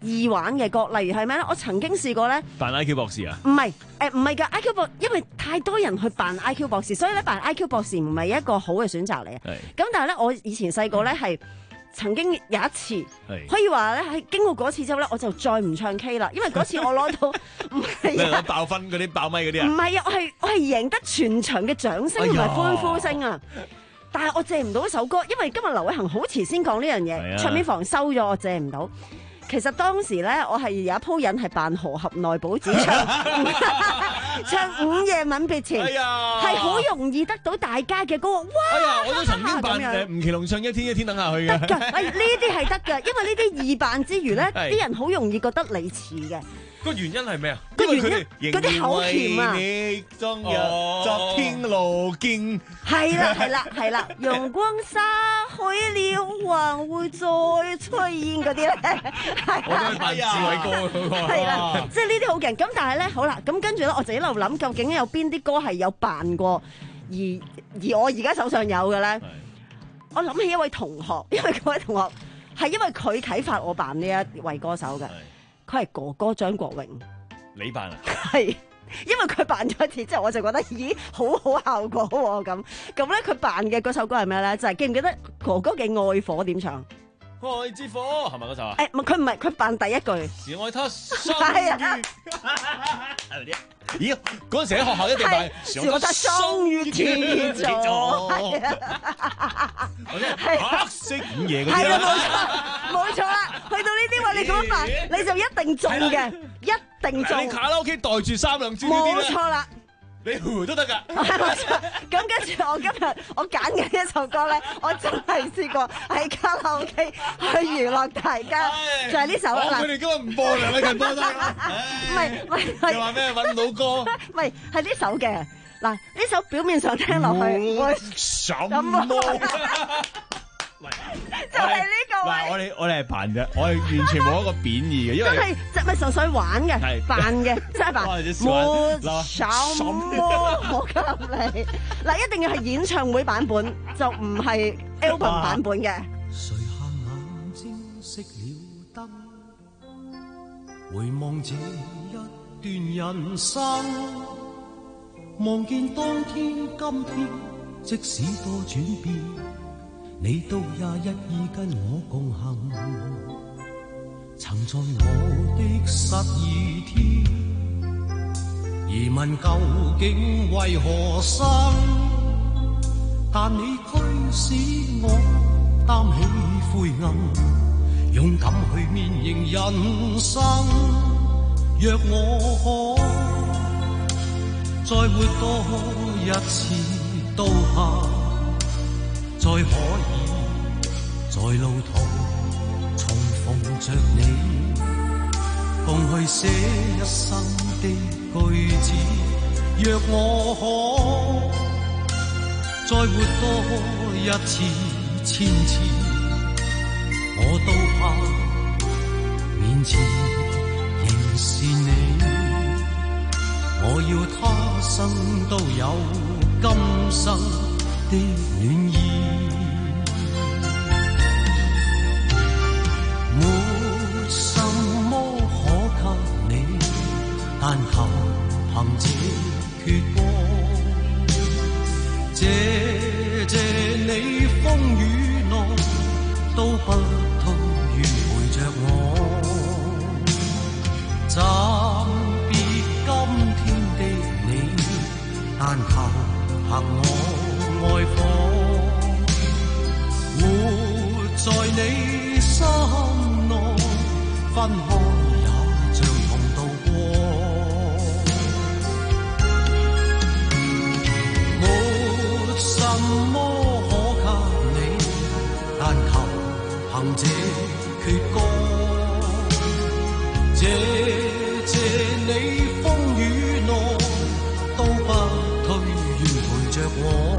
易玩嘅歌，例如係咩咧？我曾經試過咧扮 I Q 博士啊？ 唔係誒，唔係㗎 I Q 博，因為太多人去扮 I Q 博士，所以咧扮 I Q 博士唔係一個好嘅選擇嚟嘅。咁但係咧，我以前細個咧係曾經有一次，可以話咧喺經過嗰次之後咧，我就再唔唱 K 啦，因為嗰次我攞到唔係啊爆分嗰啲爆咪嗰啲啊？ 唔係啊，我係我係贏得全場嘅掌聲同埋歡呼聲啊！但係我借唔到一首歌，因為今日劉偉恒好遲先講呢樣嘢，唱片房收咗，我借唔到。其實當時咧，我係有一鋪癮係扮河合奈保子唱唱午夜吻別前，係好容易得到大家嘅歌。哇！ 哎呀，我都曾經扮誒吳奇隆唱一天一天等下去嘅。 得㗎，呢啲係得㗎，因為呢啲易扮之餘咧，啲人好容易覺得你似嘅。 個原因係咩啊？ 個原因嗰啲口甜啊！ 終日昨天路見， 係啦係啦係啦，陽光灑去了，還會再出現嗰啲咧。 我都係扮智慧歌嗰個。 係啦，即係呢啲好勁。咁但係咧，好啦，咁跟住咧，我自己喺度諗，究竟有邊啲歌係有扮過，而而我而家手上有嘅咧？我諗起一位同學，因為嗰位同學係因為佢啟發我扮呢一位歌手嘅。佢係哥哥張國榮， 你扮啊？ 係，因為佢扮咗一次之後，我就覺得咦，好好效果喎咁。咁咧，佢扮嘅嗰首歌係咩咧？就係、是、記唔記得哥哥嘅愛火點唱？ 愛之火係咪嗰首啊？ 誒、欸，佢唔係，佢扮第一句。 是愛他生於。咦？嗰陣時喺學校一定扮。 是愛他生於天座。係啊。 黑色午夜嗰啲。 係啊，冇錯，冇錯啦。去到呢啲位，你咁樣扮，你就一定中嘅，一定中。 你卡拉 OK 袋住三兩支呢啲咧。 冇錯啦。 你回都得㗎， 係冇錯。咁跟住我今日我揀嘅呢一首歌咧，我真係試過喺卡拉 OK 去娛樂大家，就係呢首啦。 佢哋今日唔播啦，你近多啲。 唔係唔係， 你話咩揾唔到歌？ 唔係係呢首嘅嗱，呢首表面上聽落去，我什麼？就係呢個位。 嗱，我哋我哋係扮啫，我哋完全冇一個貶義嘅，因為真係即係純粹玩嘅，扮嘅，真係扮。冇什麼可給你嗱，一定要係演唱會版本，就唔係 album 版本嘅。 垂下眼睛熄了燈，回望這一段人生，望見當天今天，即使多轉變，你都也一意跟我共行，曾在我的失意天，疑問究竟為何生，但你驅使我擔起灰暗，勇敢去面迎人生。若我可再活多一次都怕，再可以在路途重逢着你，共去寫一生的句子。若我可再活多一次千次，我都怕面前仍是你。我要他生都有今生的暖意，沒什麼可給你，但求憑這缺光，謝謝你風雨內都不退願陪着我，暫別今天的你，但求憑我愛火，活在你心內，分開也像同渡過。沒什麼可給你，但求憑這闕歌，謝謝你風雨內都不退願陪着我，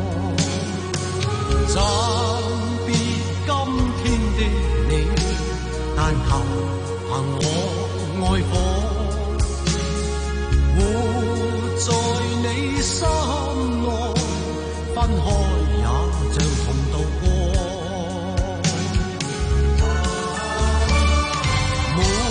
暫別今天的你，但求憑我愛火，活在你心內，分開也像同渡過。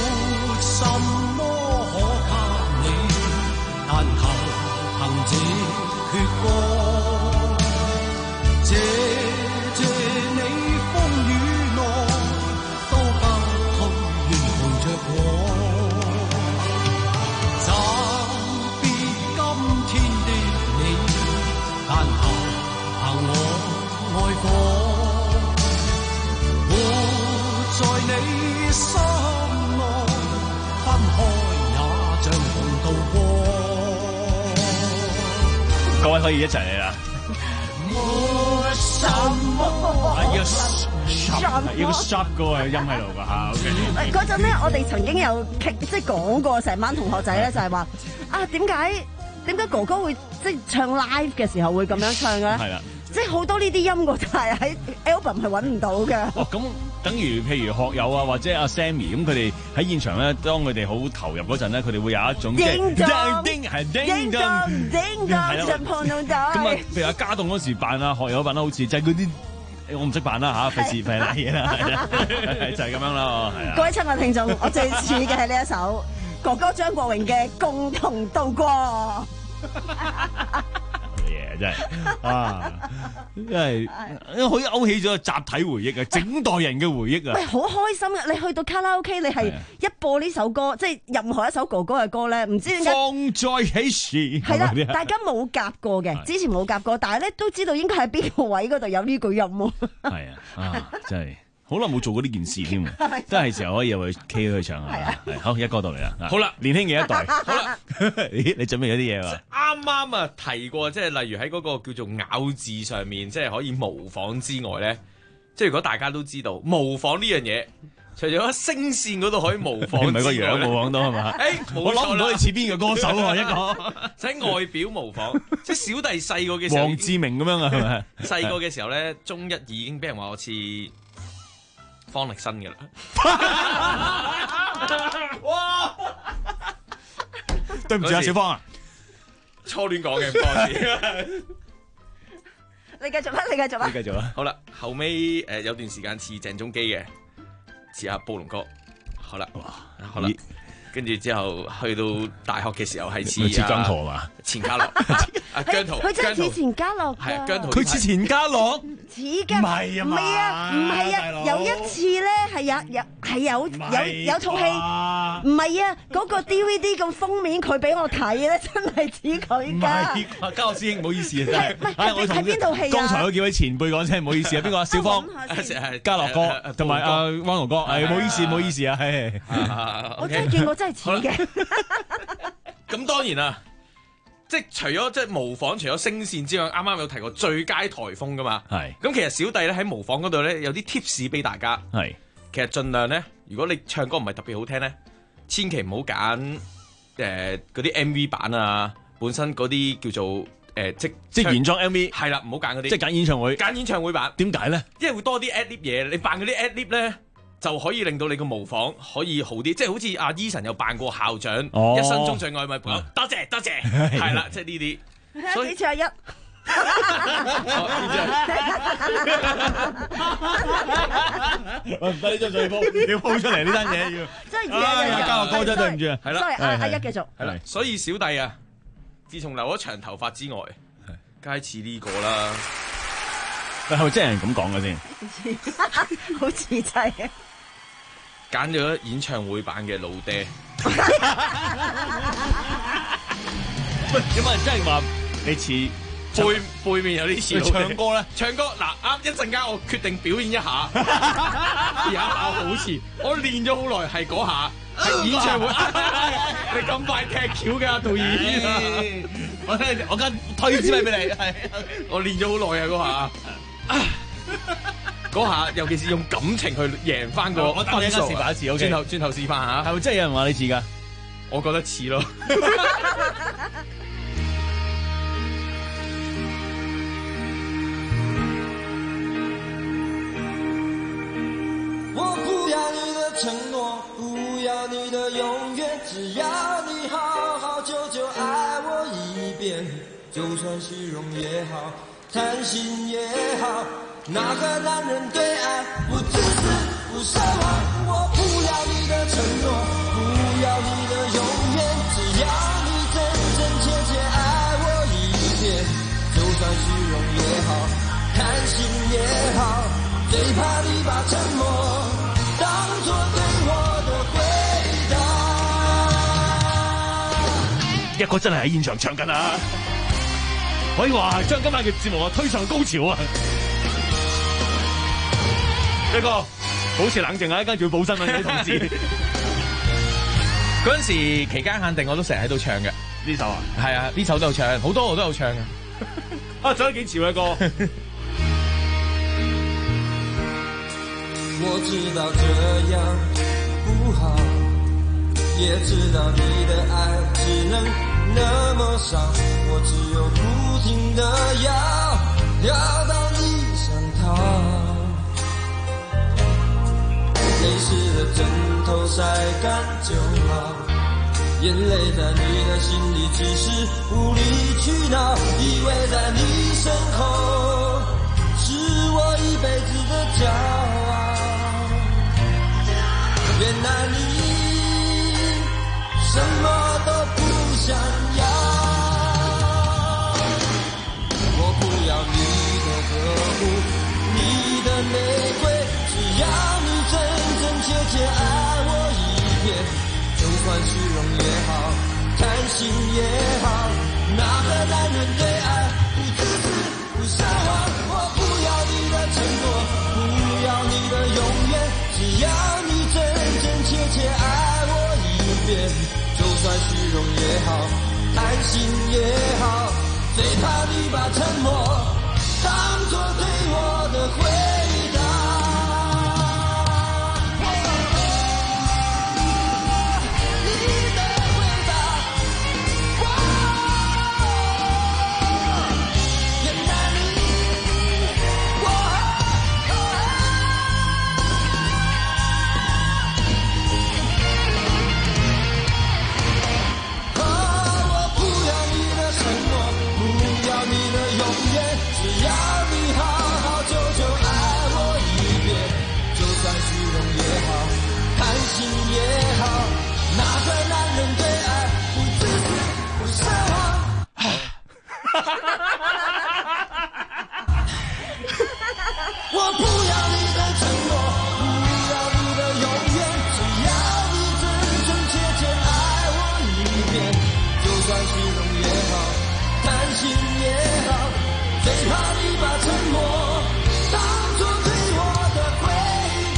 各位可以一齊嚟啦。 冇什麼要 sharp， 要 sharp 嗰個音喺度噶嚇。OK。 嗰陣咧，我哋曾經有即係講過，成班同學仔咧就係話啊，點解點解哥哥會即係唱 live 嘅時候會咁樣唱嘅咧？ 係啦。 即係好多呢啲音樂就係喺 album 係揾唔到嘅。 哦，咁等於譬如學友啊，或者阿 Sammy 咁，佢哋喺現場咧，當佢哋好投入嗰陣咧，佢哋會有一種即係叮係叮當叮當震破腦袋。咁啊，譬如阿家棟嗰時扮啊，學友扮得好似就係嗰啲，我唔識扮啦嚇，費事費賴嘢啦，就係咁樣啦，係啊。各位親愛聽眾，我最似嘅係呢一首哥哥張國榮嘅《共同度過》。 嘢真係啊，因為因為可以勾起咗集體回憶啊，整代人嘅回憶啊。 喂，好開心啊！你去到卡拉 OK， 你係一播呢首歌，即係任何一首哥哥嘅歌咧，唔知點解放在起時係啦，大家冇夾過嘅，之前冇夾過，但係咧都知道應該喺邊個位嗰度有呢句音喎。係啊，啊真係。好耐冇做過呢件事添，真係時候可以入去 K 去唱下。好，一哥到嚟啦。 好啦， 年輕嘅一代。 好啦， 咦，你準備咗啲嘢喎？ 啱啱啊提過，即係例如喺嗰個叫做咬字上面，即係可以模仿之外咧，即係如果大家都知道模仿呢樣嘢，除咗喺聲線嗰度可以模仿， 唔係個樣模仿到係嘛？ 誒， 我諗唔到你似邊個歌手喎一個。 喺外表模仿，即係小弟細個嘅時候， 黃志明咁樣啊，係咪？ 細個嘅時候咧，中一已經俾人話我似方力申嘅啦， 哇！對唔住啊，小芳啊， 初戀講嘅唔好意思。 你繼續啦，你繼續啦， 你繼續啦。 好啦，後尾誒有段時間似鄭中基嘅，似下暴龍哥。好啦，好啦，跟住之後去到大學嘅時候係似似姜濤嘛？ 錢嘉樂，阿姜濤， 佢真係似錢嘉樂， 係啊，姜濤， 佢似錢嘉樂。 似嘅，唔係啊，唔係啊，唔係啊，有一次咧係有有係有有有套戲，唔係啊，嗰個 D V D 個封面佢俾我睇咧，真係似佢㗎。 嘉樂師兄唔好意思啊，真係。 唔係係邊套戲啊？ 剛才嗰幾位前輩講聲唔好意思啊，邊個啊？小芳、嘉樂哥同埋阿汪豪哥，係唔好意思，唔好意思啊，係。 我真係見過真係似嘅。 咁當然啦。即係除咗即係模仿，除咗聲線之外，啱啱有提過最佳台風噶嘛。係。咁其實小弟咧喺模仿嗰度咧有啲 tips 俾大家。係。其實盡量咧，如果你唱歌唔係特別好聽咧，千祈唔好揀誒嗰啲 M V 版啊，本身嗰啲叫做誒、呃、即即原裝 M V。係啦，唔好揀嗰啲。即係揀演唱會。揀演唱會版。 點解咧？ 因為會多啲 ad-lib 嘢，你扮嗰啲 ad-lib 咧。就可以令到你個模仿可以好啲，即係好似阿 Eason 有扮過校長，哦、一生中最愛咪朋友，多謝多謝，係啦，即係呢啲。 所以似阿一， 唔得呢張最鋪，要鋪出嚟呢單嘢要。 真係似阿一， 嘉樂哥真對唔住啊， 係啦， 阿阿一繼續。 係啦，所以小弟啊，自從留咗長頭髮之外，梗係似呢個啦。 係咪真係人咁講嘅先？ 好似真係嘅。 揀咗演唱會版嘅老爹。 喂，有冇人真係話你似背背面有啲似？ 唱歌咧？ 唱歌嗱，啱一陣間我決定表演一下，有一下好似我練咗好耐，係嗰下係演唱會。你咁快踢橋㗎導演？我聽我間推支咪俾你，係我練咗好耐啊嗰下。嗰下，尤其是用感情去贏翻個， 我等一陣示範一次， 轉頭轉頭示範下， 係咪真係有人話你似㗎？ 我覺得似咯。 我不要你的承諾，不要你的永遠，只要你好好久久愛我一遍，就算虛榮也好，貪心也好，哪個男人對愛不自私不奢望？我不要你的承諾，不要你的永遠，只要你真真切切愛我一遍，就算虛榮也好，貪心也好，最怕你把沉默當作對我的回答。 一個真係喺現場唱緊啊！可以話將今晚嘅節目啊推上高潮啊！一個保持冷靜啊！一間叫報新聞嘅同志， 嗰陣時期間限定我都成日喺度唱嘅呢首啊，係啊，呢首都有唱，好多我都有唱嘅。 啊，唱得幾潮嘅歌。 我知道這樣不好，也知道你的愛只能那麼少，我只有不停地要要到你身旁，淚濕的枕頭曬乾就好，眼淚在你的心裡只是無理取鬧，以為在你身後是我一輩子的驕傲，原來你什麼都不想要，我不要你的呵護，你的玫瑰，只要你真真切切愛我一遍，就算虛榮也好，貪心也好，哪個男人對愛不自私不撒謊，我不要你的承諾，不要你的永遠，只要你真真切切愛我一遍，就算虛榮也好，貪心也好，最怕你把沉默當作對我的回答。我不要你的承諾，不要你的永遠，只要你真真切切愛我一遍，就算虛榮也好，貪心也好，最怕你把沉默當作對我的回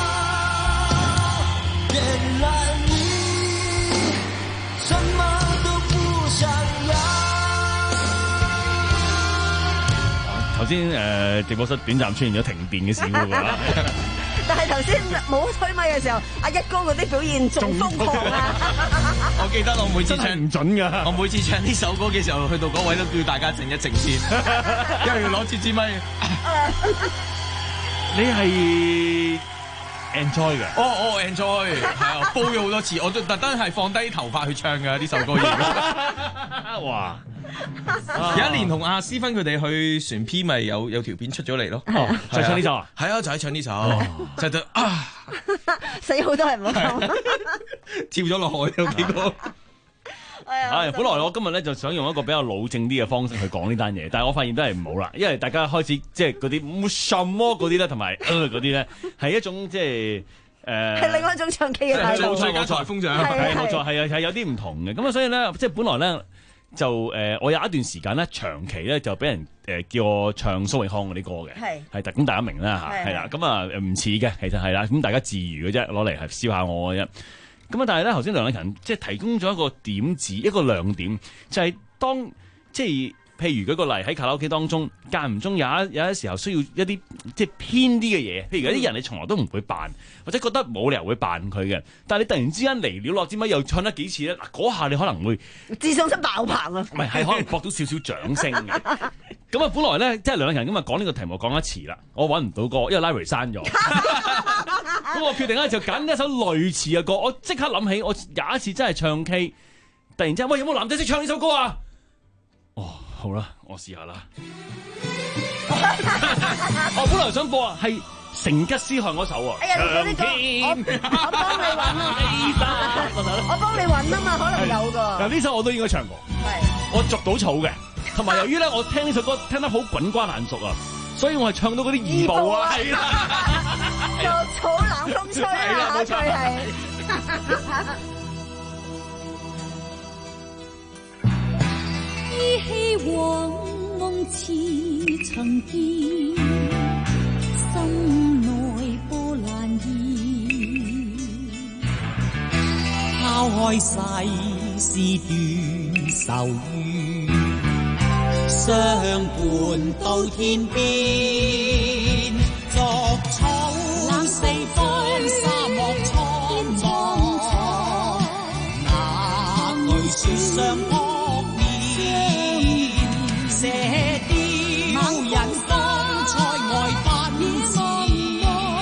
報，原來你什麼都不想要。 頭先誒直播室短暫出現咗停電嘅事故㗎， 但係頭先冇推咪嘅時候，阿一哥嗰啲表現仲瘋狂啊！ 我記得我每次唱唔準㗎， 我每次唱呢首歌嘅時候，去到嗰位都叫大家靜一靜先，因為要攞支支咪。 你係 enjoy 嘅？ 哦哦 enjoy，係啊，煲咗好多次，我都特登係放低頭髮去唱㗎呢首歌。 哇！ 有一年同阿思芬佢哋去船 P 咪有有條片出咗嚟咯， 哦，就係唱呢首啊？ 係啊，就係唱呢首，就就啊死好多人唔好講， 跳咗落海有幾個。 係，本來我今日咧就想用一個比較老正啲嘅方式去講呢單嘢，但係我發現都係唔好啦，因為大家開始即係嗰啲冇什麼嗰啲咧，同埋嗰啲咧係一種即係。誒係、 呃、另外一種唱 K 嘅態度， 最佳台風獎係冇錯，係啊係有啲唔同嘅，咁啊所以咧即係本來咧就誒、呃、我有一段時間咧長期咧就俾人誒、呃、叫我唱蘇永康嗰啲歌嘅，係係咁大家明啦嚇，係啦咁啊唔似嘅其實係啦，咁大家自娛嘅啫，攞嚟係燒下我嘅啫，咁啊但係咧頭先梁禮勤即係提供咗一個點子一個亮點，就係、是、當即係。譬如舉個例喺卡拉 OK 當中，間唔中有一有一時候需要一啲即係偏啲嘅嘢，譬如有啲人你從來都唔會扮，或者覺得冇理由會扮佢嘅，但係你突然之間嚟了落支咪又唱得幾次咧，嗱嗰下你可能會自信心爆棚啊！ 唔係係可能博到少少掌聲嘅。咁啊，本來咧即係兩個人咁啊講呢個題目講一詞啦，我揾唔到歌，因為 library 刪咗。咁我決定咧就揀一首類似嘅歌，我即刻諗起我有一次真係唱 K，突然之間喂有冇男仔識唱呢首歌啊？哦。好啦，我試下啦。我本來想播啊，係成吉思汗嗰首啊。 哎呀，嗰啲歌我我幫你揾啊，我幫你揾啊嘛，可能有㗎。 嗱呢首我都應該唱過，係我逐到草嘅，同埋由於咧我聽呢首歌聽得好滾瓜爛熟啊，所以我係唱到嗰啲二部啊，係啦， 就草冷風吹啊，佢係。 依稀往夢似曾見，心內波瀾現，拋開世事斷愁怨， 相伴到天邊，逐草四方沙漠蒼茫，那句說相撲面，射雕引風塞外奔馳，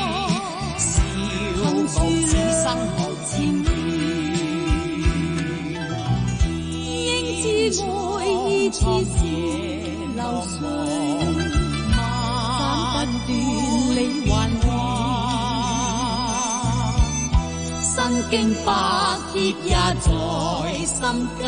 笑傲此生無千怨，應知愛意似流水，斬不斷理還亂，身經百劫也在心間，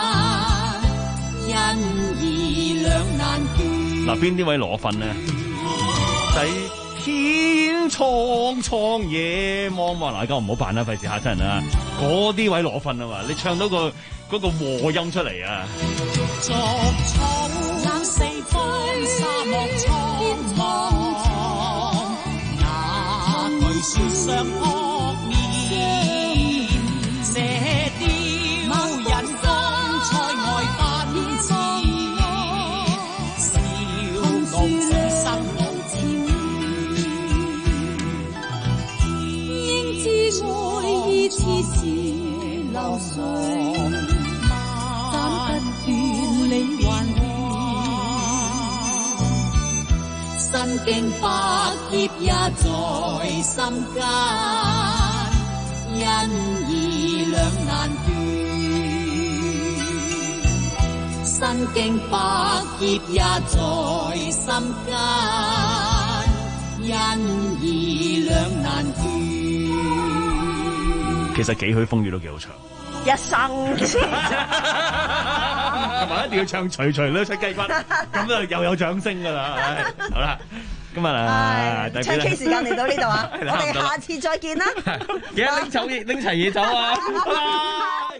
因義兩難斷。 嗱，邊啲位攞分呢？仔天蒼蒼野茫茫，嗱，而家唔好扮啦，費事嚇親人啦。嗰啲位攞分啊嘛，你唱到個嗰個和音出嚟啊！ 逐草四方沙漠蒼茫，那句說相撲面，射雕引風塞外奔馳，笑傲此生無千怨， 應知愛意似潮流水，斬不斷理還亂， 身經百劫也在心間，因義兩難斷，身經百劫也在心間，因義兩難斷。 其實幾許風雨都幾好唱， 一生同埋一定要唱徐徐咧出雞骨，咁就又有掌聲噶啦。好啦，今日啊， 唱 K 時間嚟到呢度啊，我哋下次再見啦。 記得拎走拎齊嘢走啊！